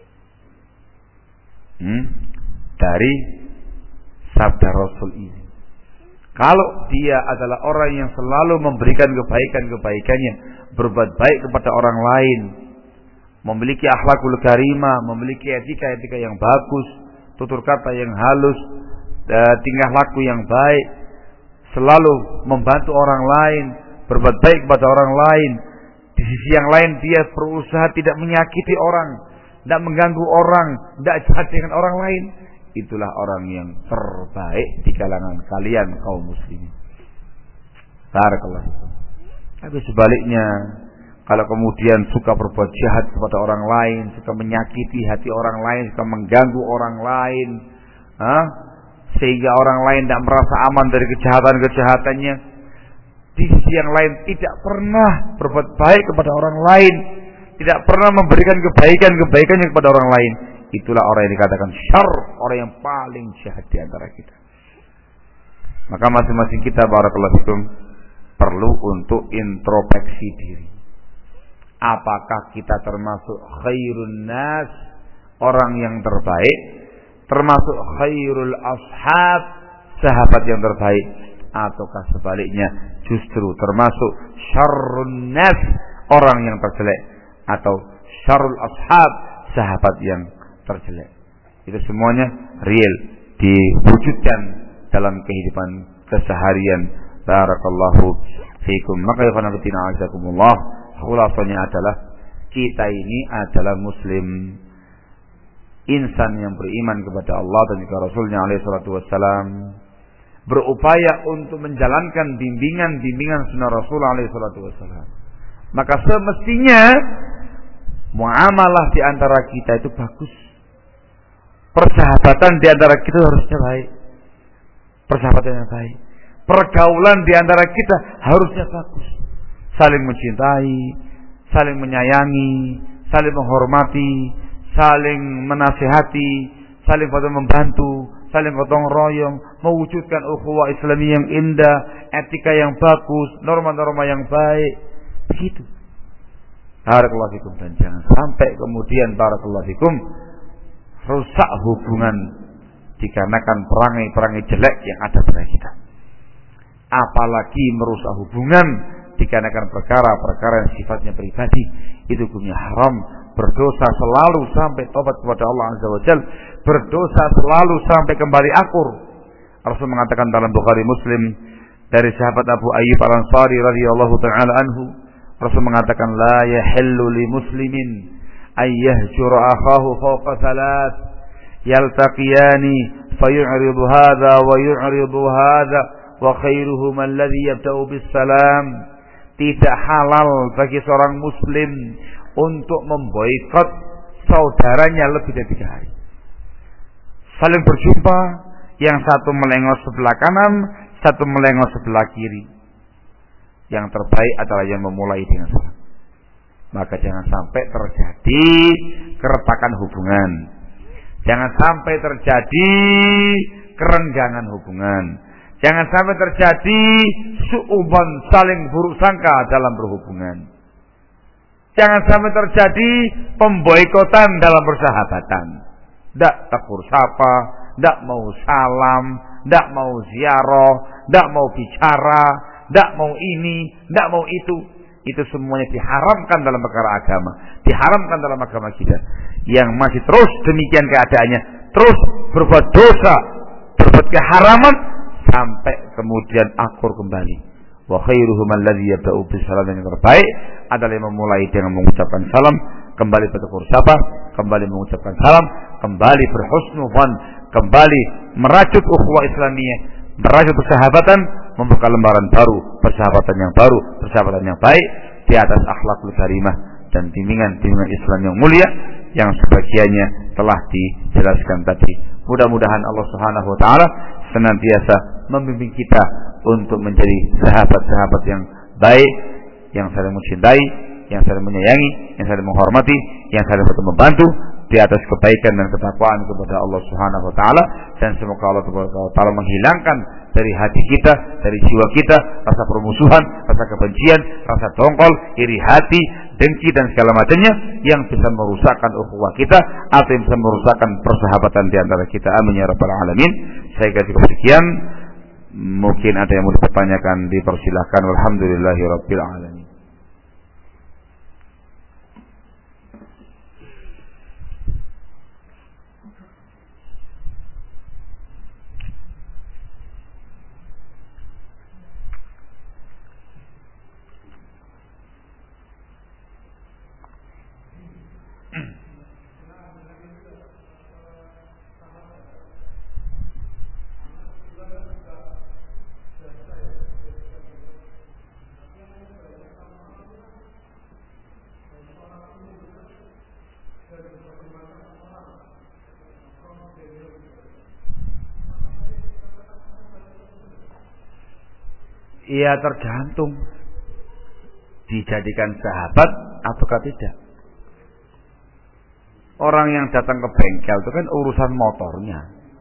Dari sabda Rasul ini. Kalau dia adalah orang yang selalu memberikan kebaikan-kebaikannya, berbuat baik kepada orang lain, memiliki akhlakul karimah, memiliki etika-etika yang bagus, tutur kata yang halus, tingkah laku yang baik, selalu membantu orang lain, berbuat baik kepada orang lain. Di sisi yang lain dia berusaha tidak menyakiti orang, tidak mengganggu orang, tidak jahat dengan orang lain. Itulah orang yang terbaik di kalangan kalian kaum muslimin. Barakallahu fikum. Tapi sebaliknya, kalau kemudian suka berbuat jahat kepada orang lain, suka menyakiti hati orang lain, suka mengganggu orang lain, sehingga orang lain tidak merasa aman dari kejahatan-kejahatannya, di sisi yang lain tidak pernah berbuat baik kepada orang lain, tidak pernah memberikan kebaikan-kebaikannya kepada orang lain, itulah orang yang dikatakan syarr, orang yang paling jahat di antara kita. Maka masing-masing kita barakallahu fikum perlu untuk introspeksi diri. Apakah kita termasuk khairun nas, orang yang terbaik, termasuk khairul ashab, sahabat yang terbaik, ataukah sebaliknya justru termasuk syarrun nas, orang yang terjelek, atau syarrul ashab, sahabat yang terjelek. Itu semuanya real diwujudkan dalam kehidupan keseharian. Barakallahu fiikum. Maka ikhwan fillah azakumullah, khulasanya adalah kita ini adalah muslim, insan yang beriman kepada Allah dan juga Rasulnya alaihi salatu wassalam, berupaya untuk menjalankan bimbingan sunnah Rasul alaihi salatu wassalam. Maka semestinya muamalah di antara kita itu bagus. Persahabatan di antara kita harusnya baik. Persahabatan yang baik. Pergaulan di antara kita harusnya bagus. Saling mencintai, saling menyayangi, saling menghormati, saling menasihati, saling membantu, saling gotong royong, mewujudkan ukhuwah Islamiyah yang indah, etika yang bagus, norma-norma yang baik. Begitu. Barakallahu fikum. Dan jangan sampai kemudian barakallahu fikum rusak hubungan dikarenakan perangai-perangai jelek yang ada pada kita. Apalagi merusak hubungan dikarenakan perkara-perkara yang sifatnya pribadi, itu hukumnya haram, berdosa selalu sampai tobat kepada Allah Azza wa Jalla, berdosa selalu sampai kembali akur. Rasul mengatakan dalam Bukhari Muslim dari sahabat Abu Ayyub Al-Ansari radhiyallahu taala anhu, Rasul mengatakan la yahillu li muslimin ay yahjura akhahu fawqa thalath yaltaqiyani fayu'ridu hadha wa yu'ridu hadha wa khairuhum alladhi yabda'u bis salam. Tidak halal bagi seorang muslim untuk memboikot saudaranya lebih dari 3 hari. Saling berjumpa, yang satu melengos sebelah kanan, satu melengos sebelah kiri. Yang terbaik adalah yang memulai dengan salam. Maka jangan sampai terjadi keretakan hubungan. Jangan sampai terjadi kerenggangan hubungan. Jangan sampai terjadi su'uban, saling buruk sangka dalam berhubungan. Jangan sampai terjadi pemboikotan dalam persahabatan. Tidak tegur sapa, tidak mau salam, tidak mau ziarah, tidak mau bicara, tidak mau ini, tidak mau itu. Itu semuanya diharamkan dalam perkara agama, diharamkan dalam agama kita. Yang masih terus demikian keadaannya, terus berbuat dosa, berbuat keharaman, sampai kemudian akur kembali. Wa khairuhum alladhi yabda'u bis salam, yang terbaik adalah yang memulai dengan mengucapkan salam, kembali bertegur sapa, kembali mengucapkan salam, kembali berhusnuzan, kembali merajut ukhuwah Islamiyah, merajut persahabatan, membuka lembaran baru, persahabatan yang baru, persahabatan yang baik di atas akhlakul karimah dan bimbingan Islam yang mulia yang sebagiannya telah dijelaskan tadi. Mudah-mudahan Allah Subhanahu wa taala senantiasa membimbing kita untuk menjadi sahabat-sahabat yang baik, yang saling mencintai, yang saling menyayangi, yang saling menghormati, yang saling membantu di atas kebaikan dan ketakwaan kepada Allah Subhanahu wa taala, dan semoga Allah taala menghilangkan dari hati kita, dari jiwa kita rasa permusuhan, rasa kebencian, rasa dongkol, iri hati, dengki dan segala macamnya yang bisa merusakkan ukhuwah kita atau yang bisa merusakkan persahabatan di antara kita. Amin ya rabbal alamin. Saya kasih sekian. Mungkin ada yang mau dipertanyakan, dipersilahkan. Walhamdulillahirabbil alamin. Ya tergantung dijadikan sahabat ataukah tidak. Orang yang datang ke bengkel itu kan urusan motornya.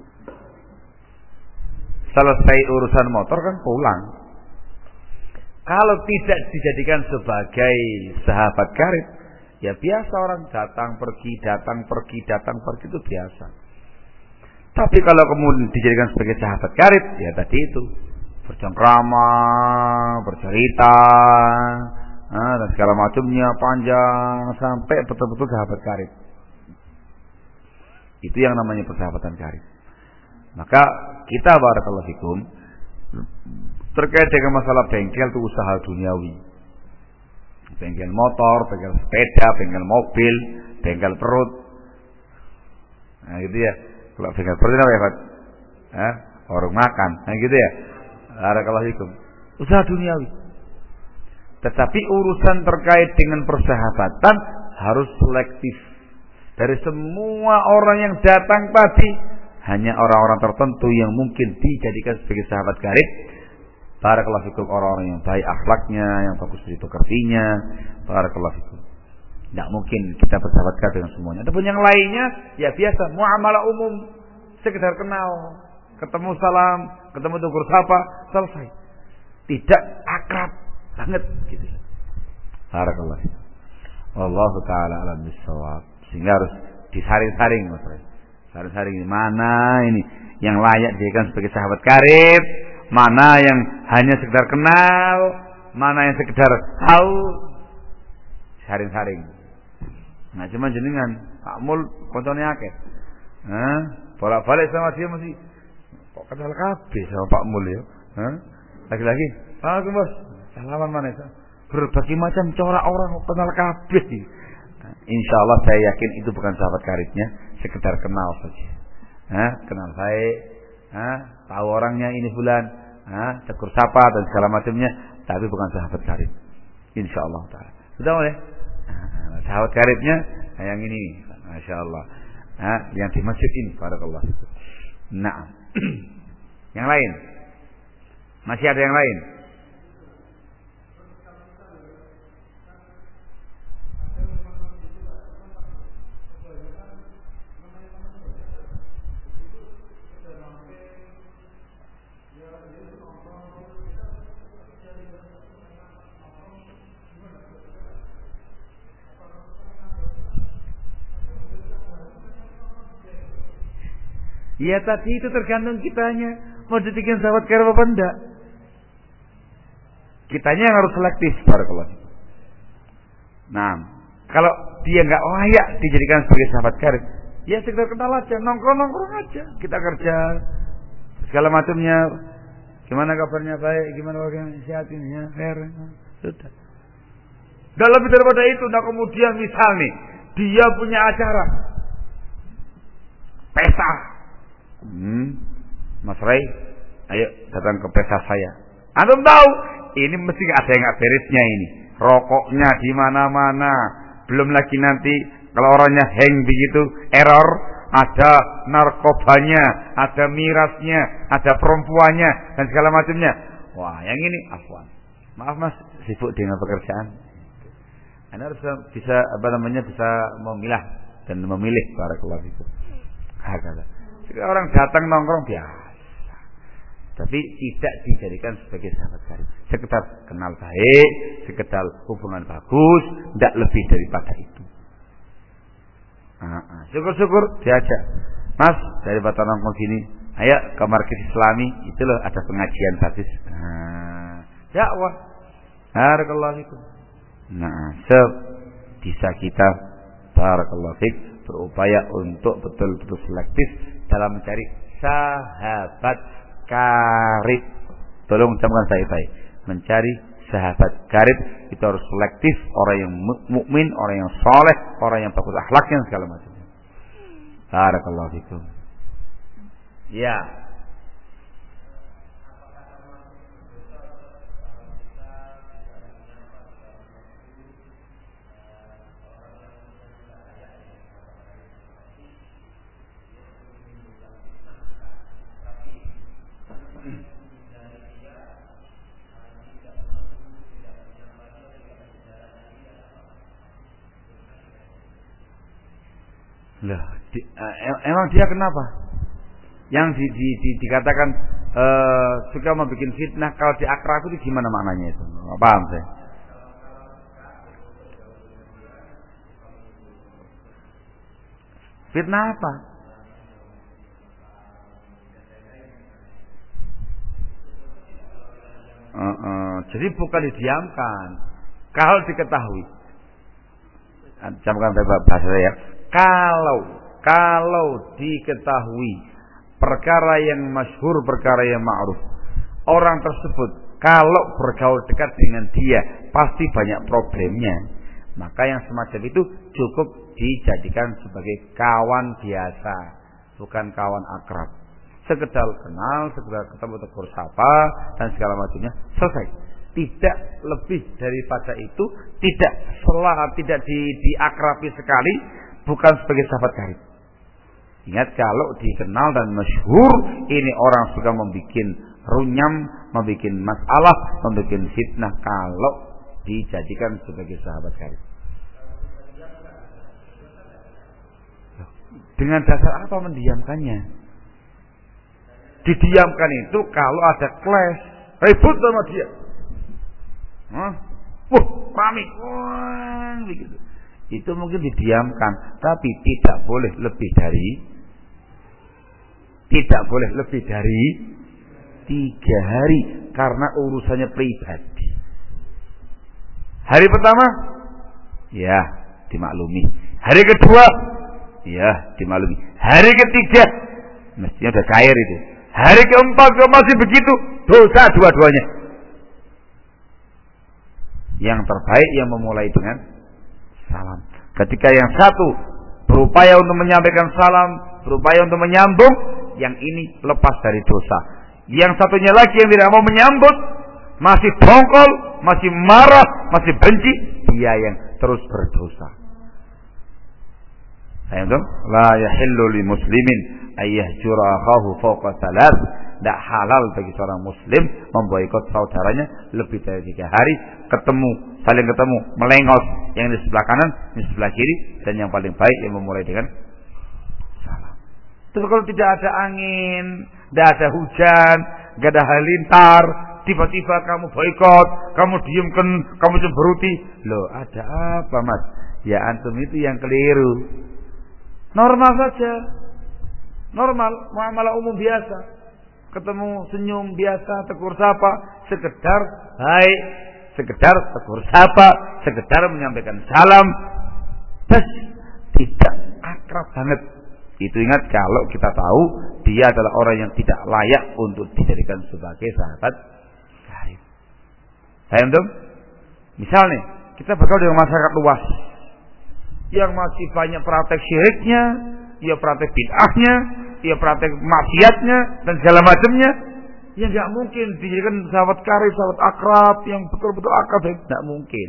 Selesai urusan motor kan pulang. Kalau tidak dijadikan sebagai sahabat karib, ya biasa orang datang pergi itu biasa. Tapi kalau kemudian dijadikan sebagai sahabat karib, ya tadi itu bercengkrama, bercerita, dan segala macamnya panjang sampai betul-betul sahabat karib. Itu yang namanya persahabatan karib. Maka kita barakallahu fikum terkait dengan masalah bengkel itu usaha duniawi. Bengkel motor, bengkel sepeda, bengkel mobil, bengkel perut. Nah gitu ya. Kalau bengkel perut itu apa ya Pak? Warung makan. Nah gitu ya. Barakallahu fikum. Usaha duniawi. Tetapi urusan terkait dengan persahabatan harus selektif. Dari semua orang yang datang tadi, hanya orang-orang tertentu yang mungkin dijadikan sebagai sahabat karib. Barakallahu fikum, orang-orang yang baik akhlaknya, yang bagus di pekertinya. Barakallahu fikum. Tidak mungkin kita bersahabat karib dengan semuanya. Adapun yang lainnya, ya biasa, muamalah umum. sekedar kenal, ketemu salam, ketemu tegur sapa, selesai. Tidak akrab banget gitu. Barakallah. Wallahu taala alam bisawab. Sehingga harus disaring-saring Mas. Saring-saring mana ini yang layak dijadikan sebagai sahabat karib, mana yang hanya sekedar kenal, mana yang sekedar tahu. Saring-saring. Nah, cuma jenengan Pak Mul koncone akeh. Bolak-balik sama dia mesti kok kenal kabeh sama Pak Mul ya. Lagi-lagi, "Assalamualaikum Bos." Salaman mana itu? Berbagai macam corak orang kenal kabeh. Insyaallah saya yakin itu bukan sahabat karibnya, sekedar kenal saja. Kenal baik, tahu orangnya ini bulan, tegur sapa dan segala macamnya, tapi bukan sahabat karib. Insyaallah taala. Sudah boleh? Sahabat karibnya yang ini, masyaallah. Yang di masjid ini, barakallah. Nah, yang lain, masih ada yang lain? Ya tadi itu tergantung kitanya mau dibikin sahabat karib apa enggak. Kitanya yang harus selektif, barakallah. Nah, kalau dia enggak layak dijadikan sebagai sahabat karib, ya sekedar kenal aja, nongkrong aja. Kita kerja segala macamnya. Gimana kabarnya? Baik. Gimana kabarnya? Sehat ini ya, fair. Sudah. Dan lebih daripada itu, nah kemudian misal nih, dia punya acara pesta. Mas Ray, ayo datang ke pesta saya. Antum tahu, ini mesti ada yang nggak beresnya ini. Rokoknya di mana-mana. Belum lagi nanti kalau orangnya hang begitu, error, ada narkobanya, ada mirasnya, ada perempuannya dan segala macamnya. Wah, yang ini afwan. Maaf Mas, sibuk dengan pekerjaan. Anda harus bisa bisa memilah dan memilih barakallahu fikum. Jika orang datang nongkrong biasa, tapi tidak dijadikan sebagai sahabat karib. Sekedar kenal baik, sekedar hubungan bagus, tidak lebih daripada itu. Syukur-syukur diajak, Mas dari Batam nongkrong sini, ayo ke Markis Islami, itu loh ada pengajian hadis. Dakwah, barakallahu fikum. Bisa kita barakallahu fik berupaya untuk betul-betul selektif dalam mencari sahabat karib. Tolong camkan baik-baik. Mencari sahabat karib itu harus selektif, orang yang mukmin, orang yang soleh, orang yang bagus akhlaknya segala macamnya. Barakallahu fikum. Ya. Lah, emang dia kenapa? Yang dikatakan suka membuat fitnah kalau di akrab itu gimana maknanya itu? Nggak paham saya. Fitnah apa? Jadi bukan didiamkan. Kalau diketahui, camkan bahasa saya. Kalau diketahui perkara yang masyhur, perkara yang ma'ruf, orang tersebut kalau bergaul dekat dengan dia pasti banyak problemnya, maka yang semacam itu cukup dijadikan sebagai kawan biasa, bukan kawan akrab. Sekedar kenal, sekedar ketemu tegur sapa dan segala macamnya, selesai. Tidak lebih daripada itu, tidak diakrabi sekali, bukan sebagai sahabat karib. Ingat, kalau dikenal dan masyhur, ini orang suka membuat runyam, membuat masalah, membuat fitnah kalau dijadikan sebagai sahabat karib. Dengan dasar apa mendiamkannya? Didiamkan itu kalau ada clash, ribut sama dia. Pamit. Wah, begitu. Itu mungkin didiamkan, tapi tidak boleh lebih dari 3 hari karena urusannya pribadi. Hari pertama, ya dimaklumi. Hari kedua, ya dimaklumi. Hari ketiga, mestinya udah cair itu. Hari keempat kalau masih begitu, dosa dua-duanya. Yang terbaik yang memulai dengan salam. Ketika yang satu berupaya untuk menyampaikan salam, berupaya untuk menyambung, yang ini lepas dari dosa. Yang satunya lagi yang tidak mau menyambut, masih dongkol, masih marah, masih benci, dia yang terus berdosa. Ayat la yahillu lil muslimin ayyahjura akhahu fawqa thalath. Tidak halal bagi seorang muslim memboikot saudaranya lebih dari 3 hari. Saling ketemu, melengos, yang di sebelah kanan, di sebelah kiri, dan yang paling baik yang memulai dengan salam. Terus kalau tidak ada angin, tidak ada hujan, tidak ada halilintar, tiba-tiba kamu boikot, kamu diamkan, kamu cemberuti, loh ada apa mas? Ya antum itu yang keliru. Normal saja, normal, muamalah umum biasa. Ketemu senyum biasa, tegur sapa, sekedar baik, sekedar tegur sapa, sekedar menyampaikan salam, bas, tidak akrab banget. Itu ingat kalau kita tahu dia adalah orang yang tidak layak untuk dijadikan sebagai sahabat karib. Paham dong? Misal nih, kita bergaul dengan masyarakat luas yang masih banyak praktek syiriknya, dia praktek bid'ahnya, dia praktek maksiatnya dan segala macamnya, yang nggak mungkin dijadikan sahabat karib, sahabat akrab yang betul-betul akrab, tidak mungkin.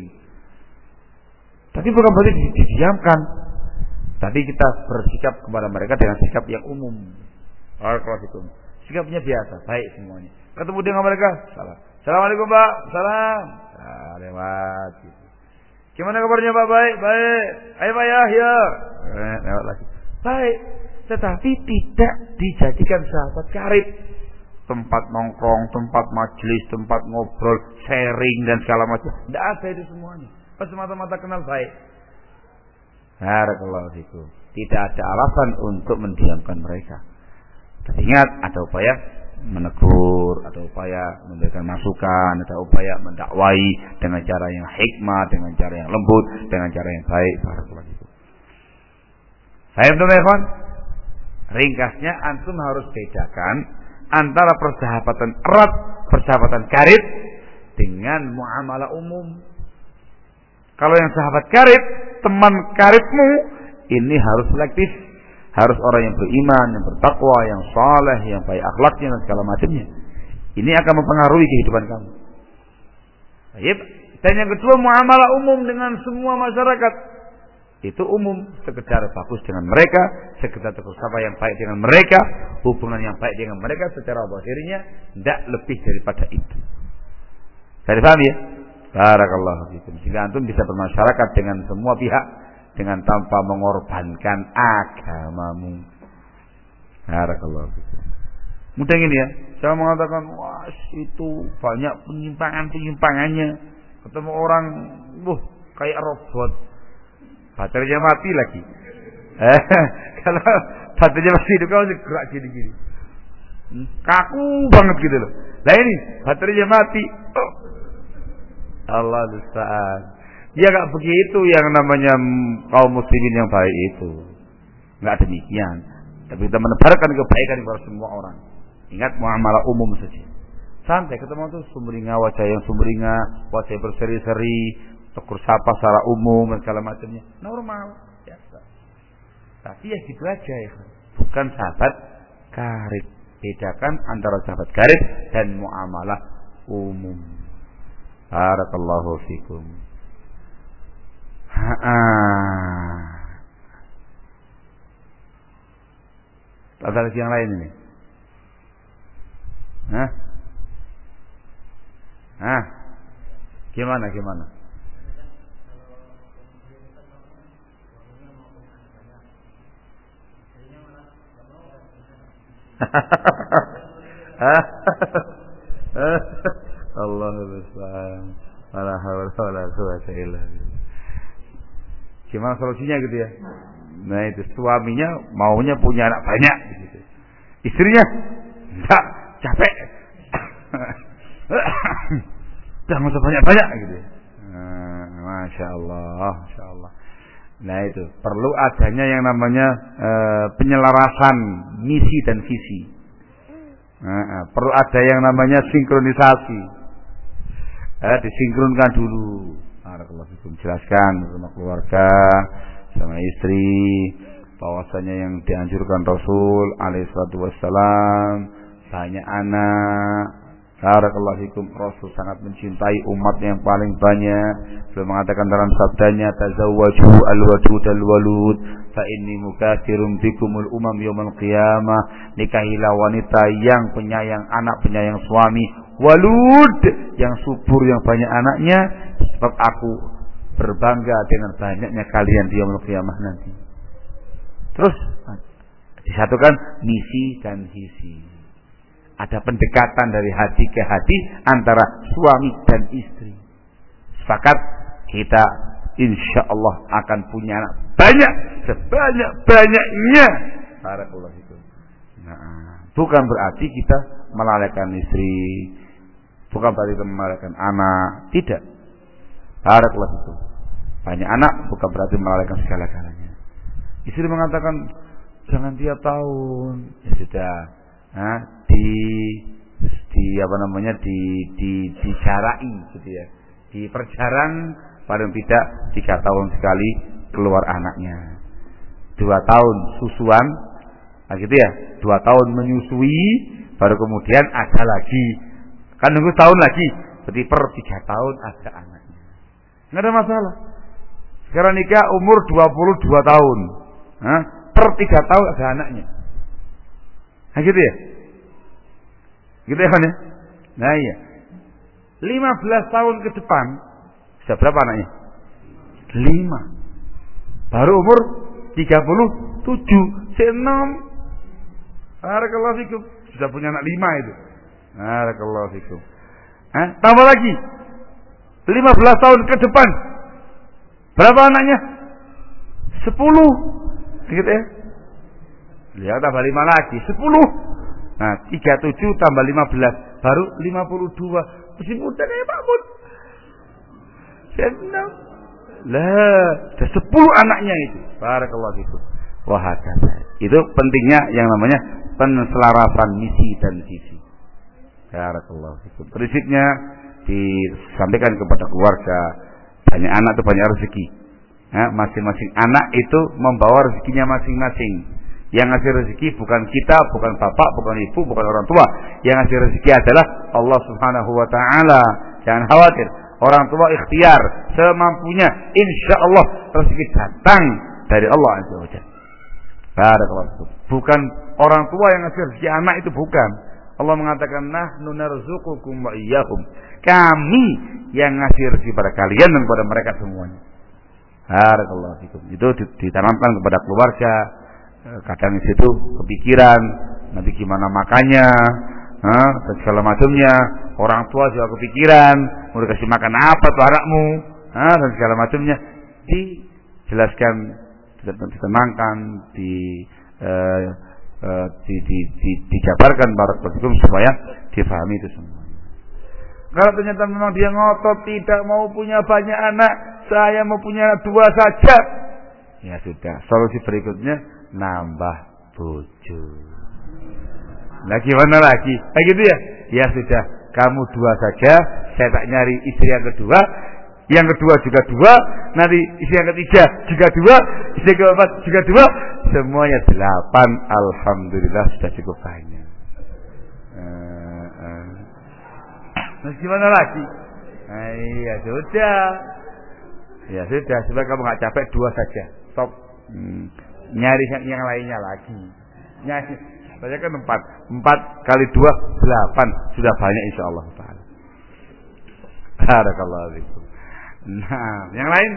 Tapi bukan berarti didiamkan, tapi kita bersikap kepada mereka dengan sikap yang umum. Waalaikumsalam. Sikapnya biasa, baik semuanya. Ketemu dengan mereka, salam. Assalamualaikum Pak, salam. Lewat. Gitu. Gimana kabarnya Pak? Baik, baik. Ayo Pak ya. Lewat lagi. Baik. Tetapi tidak dijadikan sahabat karib. Tempat nongkrong, tempat majelis, tempat ngobrol, sharing dan segala macam. Tidak ada itu semuanya. Pas mata-mata kenal baik. Barakallahu fikum. Tidak ada alasan untuk mendiamkan mereka. Tapi ingat, ada upaya menegur, ada upaya memberikan masukan, ada upaya mendakwai dengan cara yang hikmah, dengan cara yang lembut, dengan cara yang baik. Barakallahu fikum. Saya betul ya, kawan? Ringkasnya antum harus bedakan antara persahabatan erat, persahabatan karib dengan muamalah umum. Kalau yang sahabat karib, teman karibmu ini harus selektif, harus orang yang beriman, yang bertakwa, yang saleh, yang baik akhlaknya dan segala macamnya. Ini akan mempengaruhi kehidupan kamu. Baik. Dan yang kedua, muamalah umum dengan semua masyarakat. Itu umum, sekedar bagus dengan mereka, sekedar bersama yang baik dengan mereka, hubungan yang baik dengan mereka secara zahirnya, tidak lebih daripada itu. Saya paham ya? Barakallahu fikum. Sehingga antum bisa bermasyarakat dengan semua pihak dengan tanpa mengorbankan agamamu. Barakallahu fikum. Mudah ini ya. Saya mengatakan, wah itu banyak penyimpangannya. Ketemu orang, kayak robot. Baterainya mati lagi. Kalau baterainya masih hidup, kalau gerak gini-gini, kaku banget gitu loh. Nah ini baterainya mati. Allah musta'an. Ya gak begitu yang namanya kaum muslimin yang baik itu. Gak demikian. Tapi kita menebarkan kebaikan kepada semua orang. Ingat muamalah umum saja. Santai ketemu tuh sumringah, wajah yang sumringah, wajah berseri-seri, tegur sapa secara umum dan segala macamnya. Normal, biasa. Tapi ya gitu aja ya. Bukan sahabat karib. Bedakan antara sahabat karib dan muamalah umum. Barakallahu fikum. Ada lagi yang lain ini? Gimana? Allahu musta'an. Wala haula wala quwwata illa billah. Gimana solusinya gitu ya? Nah itu suaminya maunya punya anak banyak gitu. Istrinya enggak, capek. Jangan sebanyak-banyak gitu. Masya Allah. Nah itu perlu adanya yang namanya penyelarasan misi dan visi. Perlu ada yang namanya sinkronisasi. Disinkronkan dulu. Barakallahu fikum. Jelaskan sama keluarga, sama istri, bahwasanya yang dianjurkan Rasul alaihi salatu wassalam banyak anak. Barakallahu fikum. Rasul sangat mencintai umat yang paling banyak. Beliau mengatakan dalam sabdanya, tazawwaju al-wadud al-walud fa inni mukatsirun bikumul umam yaumil qiyamah. Nikahilah wanita yang penyayang anak, penyayang suami, walud yang subur, yang banyak anaknya, sebab aku berbangga dengan banyaknya kalian di yaumil qiyamah nanti. Terus disatukan misi dan visi. Ada pendekatan dari hati ke hati antara suami dan istri. Sepakat kita insya Allah akan punya anak banyak, sebanyak-banyaknya. Barakallahu fikum. Nah, bukan berarti kita melalaikan istri, bukan berarti kita melalaikan anak, tidak. Barakallahu fikum. Banyak anak bukan berarti melalaikan segala-galanya. Istri mengatakan jangan tiap tahun, ya sudah. Dijarai gitu ya, diperjarang paling tidak 3 tahun sekali keluar anaknya, 2 tahun susuan, gitu ya, 2 tahun menyusui, baru kemudian ada lagi, kan nunggu tahun lagi, berarti per 3 tahun ada anaknya, nggak ada masalah. Sekarang nikah umur 22 tahun, per 3 tahun ada anaknya. Nah gitu ya. Gitu ya kan ya. Nah iya. 15 tahun ke depan sudah berapa anaknya? 5. Baru umur 37, 6. Barakallahu fikum. Sudah punya anak 5 itu. Barakallahu fikum. Tambah lagi. 15 tahun ke depan. Berapa anaknya? 10. Gitu ya. Lihat tambah 5 lagi 10. Nah 37 tambah 15 baru 52. Masih muda kayak Pak Bud. Senang. Lah, sudah 10 anaknya itu. Barakallahu fikum. Wahakata. Itu pentingnya yang namanya penselarasan misi dan visi. Barakallahu fikum. Prinsipnya disampaikan kepada keluarga, banyak anak itu banyak rezeki. Masing-masing anak itu membawa rezekinya masing-masing. Yang ngasih rezeki bukan kita, bukan bapak, bukan ibu, bukan orang tua. Yang ngasih rezeki adalah Allah Subhanahu wa taala. Jangan khawatir. Orang tua ikhtiar semampunya. Insya Allah rezeki datang dari Allah Azza wa Jalla. Barakallahu. Bukan orang tua yang ngasih rezeki anak, itu bukan. Allah mengatakan nahnu narzuqukum wa iyyahum. Kami yang ngasih rezeki pada kalian dan kepada mereka semuanya. Barakallahu fikum. Itu ditanamkan kepada keluarga. Kadang di situ kepikiran nanti gimana makannya, dan segala macamnya. Orang tua juga kepikiran mau dikasih makan apa tuh anakmu, dan segala macamnya. Dijelaskan, ditenangkan, dijabarkan barakallahu supaya difahami itu semua. Kalau ternyata memang dia ngotot tidak mau punya banyak anak, saya mau punya 2 saja, ya sudah. Solusi berikutnya nambah bojo. Nah gimana lagi? Kayak gitu ya? Ya sudah, kamu 2 saja, saya tak nyari istri yang kedua, yang kedua juga 2, nanti istri yang ketiga juga 2, istri yang keempat juga 2, semuanya 8. Alhamdulillah sudah cukup banyak. Nah gimana lagi? Ya sudah. Ya sudah, supaya kamu gak capek 2 saja. Stop. Nyari yang lainnya lagi. Nyari. Saya kan 4 kali 2 8 sudah banyak insyaallah taala. Barakallahu fikum. Nah, yang lain?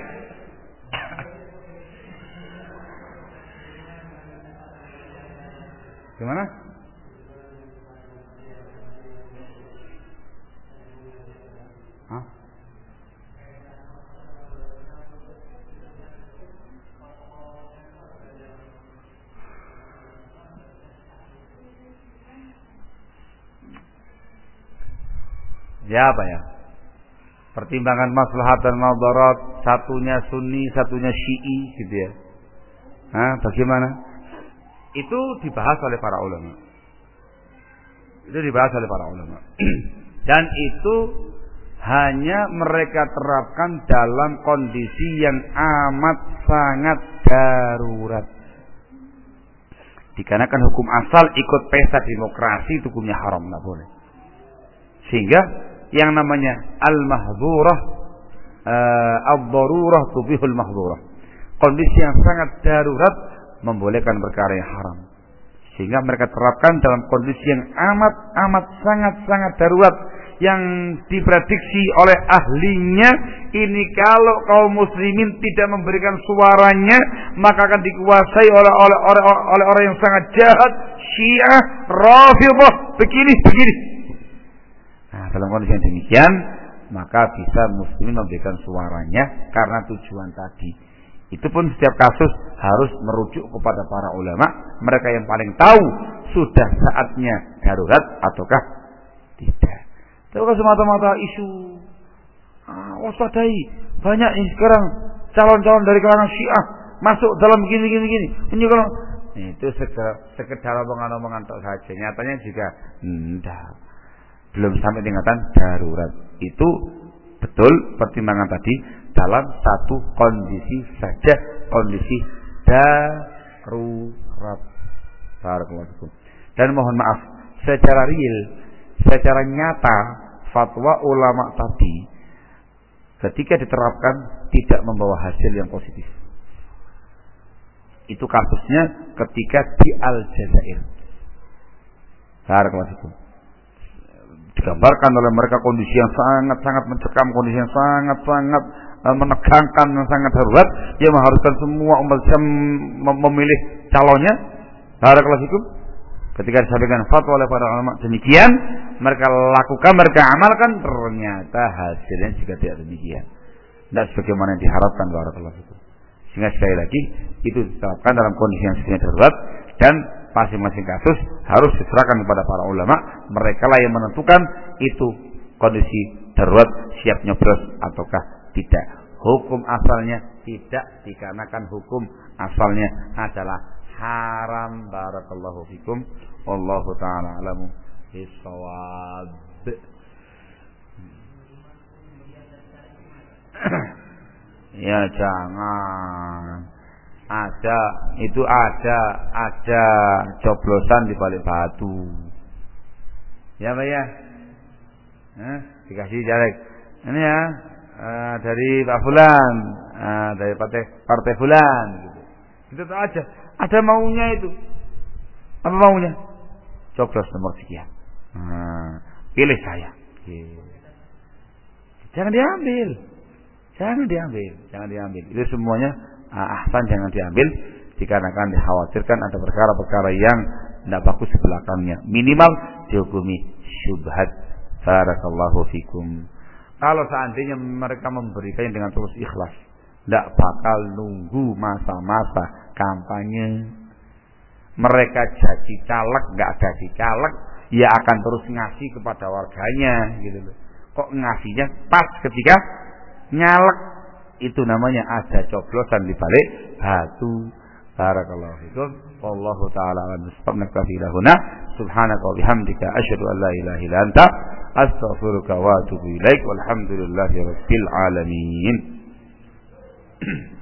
Gimana? Ya apa ya? Pertimbangan maslahat dan madarat, satunya Sunni, satunya Syi'i gitu ya. Bagaimana? Itu dibahas oleh para ulama. Dan itu hanya mereka terapkan dalam kondisi yang amat sangat darurat. Dikarenakan hukum asal ikut pesta demokrasi itu hukumnya haram, nggak boleh. Sehingga yang namanya al-mahdhurah, ad-darurah tubihul mahdhurah. Kondisi yang sangat darurat membolehkan perkara yang haram. Sehingga mereka terapkan dalam kondisi yang amat sangat darurat, yang diprediksi oleh ahlinya ini kalau kaum muslimin tidak memberikan suaranya maka akan dikuasai oleh orang yang sangat jahat, Syiah, Rafidhah, begini. Dalam kondisi yang demikian maka bisa muslimin memberikan suaranya karena tujuan tadi. Itu pun setiap kasus harus merujuk kepada para ulama, mereka yang paling tahu sudah saatnya darurat ataukah tidak. Kalau semata-mata isu waspadai, banyak ini sekarang calon-calon dari kalangan Syiah masuk dalam begini. Ini kalau itu sekedar omongan-omongan saja. Nyatanya juga belum sampai tingkatan darurat. Itu betul pertimbangan tadi dalam satu kondisi saja, kondisi darurat. Barakallahu. Dan mohon maaf, secara real, secara nyata fatwa ulama tadi ketika diterapkan tidak membawa hasil yang positif. Itu kasusnya ketika di Aljazair. Barakallahu. Digambarkan oleh mereka kondisi yang sangat mencekam, kondisi yang sangat menegangkan, yang sangat darurat, yang mengharuskan semua umat Islam memilih calonnya. Barakallahu. Ketika disampaikan fatwa oleh para ulama demikian, mereka lakukan, mereka amalkan, ternyata hasilnya juga tidak demikian. Tidak sebagaimana yang diharapkan. Barakallahu. Sehingga sekali lagi itu diterapkan dalam kondisi yang sifatnya darurat dan masing-masing kasus harus diserahkan kepada para ulama. Mereka lah yang menentukan itu kondisi darurat siap nyoblos ataukah tidak. Hukum asalnya tidak, dikarenakan hukum asalnya adalah haram. Barakallahu fikum. Wallahu ta'ala alamu bis-shawab. Ya jangan. Ada coblosan di balik batu. Ya Pak ya? Dikasih jarek. Ini ya dari Pak Fulan, dari partai Fulan gitu. Itu aja. Ada maunya itu. Apa maunya? Coblos nomor sekian. Pilih saya. Jangan diambil. Itu semuanya ahsan jangan diambil, dikarenakan dikhawatirkan ada perkara-perkara yang tidak bagus di belakangnya. Minimal dihukumi syubhat. Barakallahu fikum. Kalau seandainya mereka memberikannya dengan tulus ikhlas, tidak bakal nunggu masa-masa kampanye. Mereka jadi caleg, nggak jadi caleg, ya akan terus ngasih kepada warganya, gitu loh. Kok ngasihnya pas ketika nyalek? Itu namanya ada coblosan di balik batu. Barakallahu fikum. Wallahu ta'ala a'lam bishawab. Naktafi lahuna. Subhanaka wa bihamdika asyhadu an la ilaha illa anta astaghfiruka wa atubu ilaik. Walhamdulillahi rabbil alamin.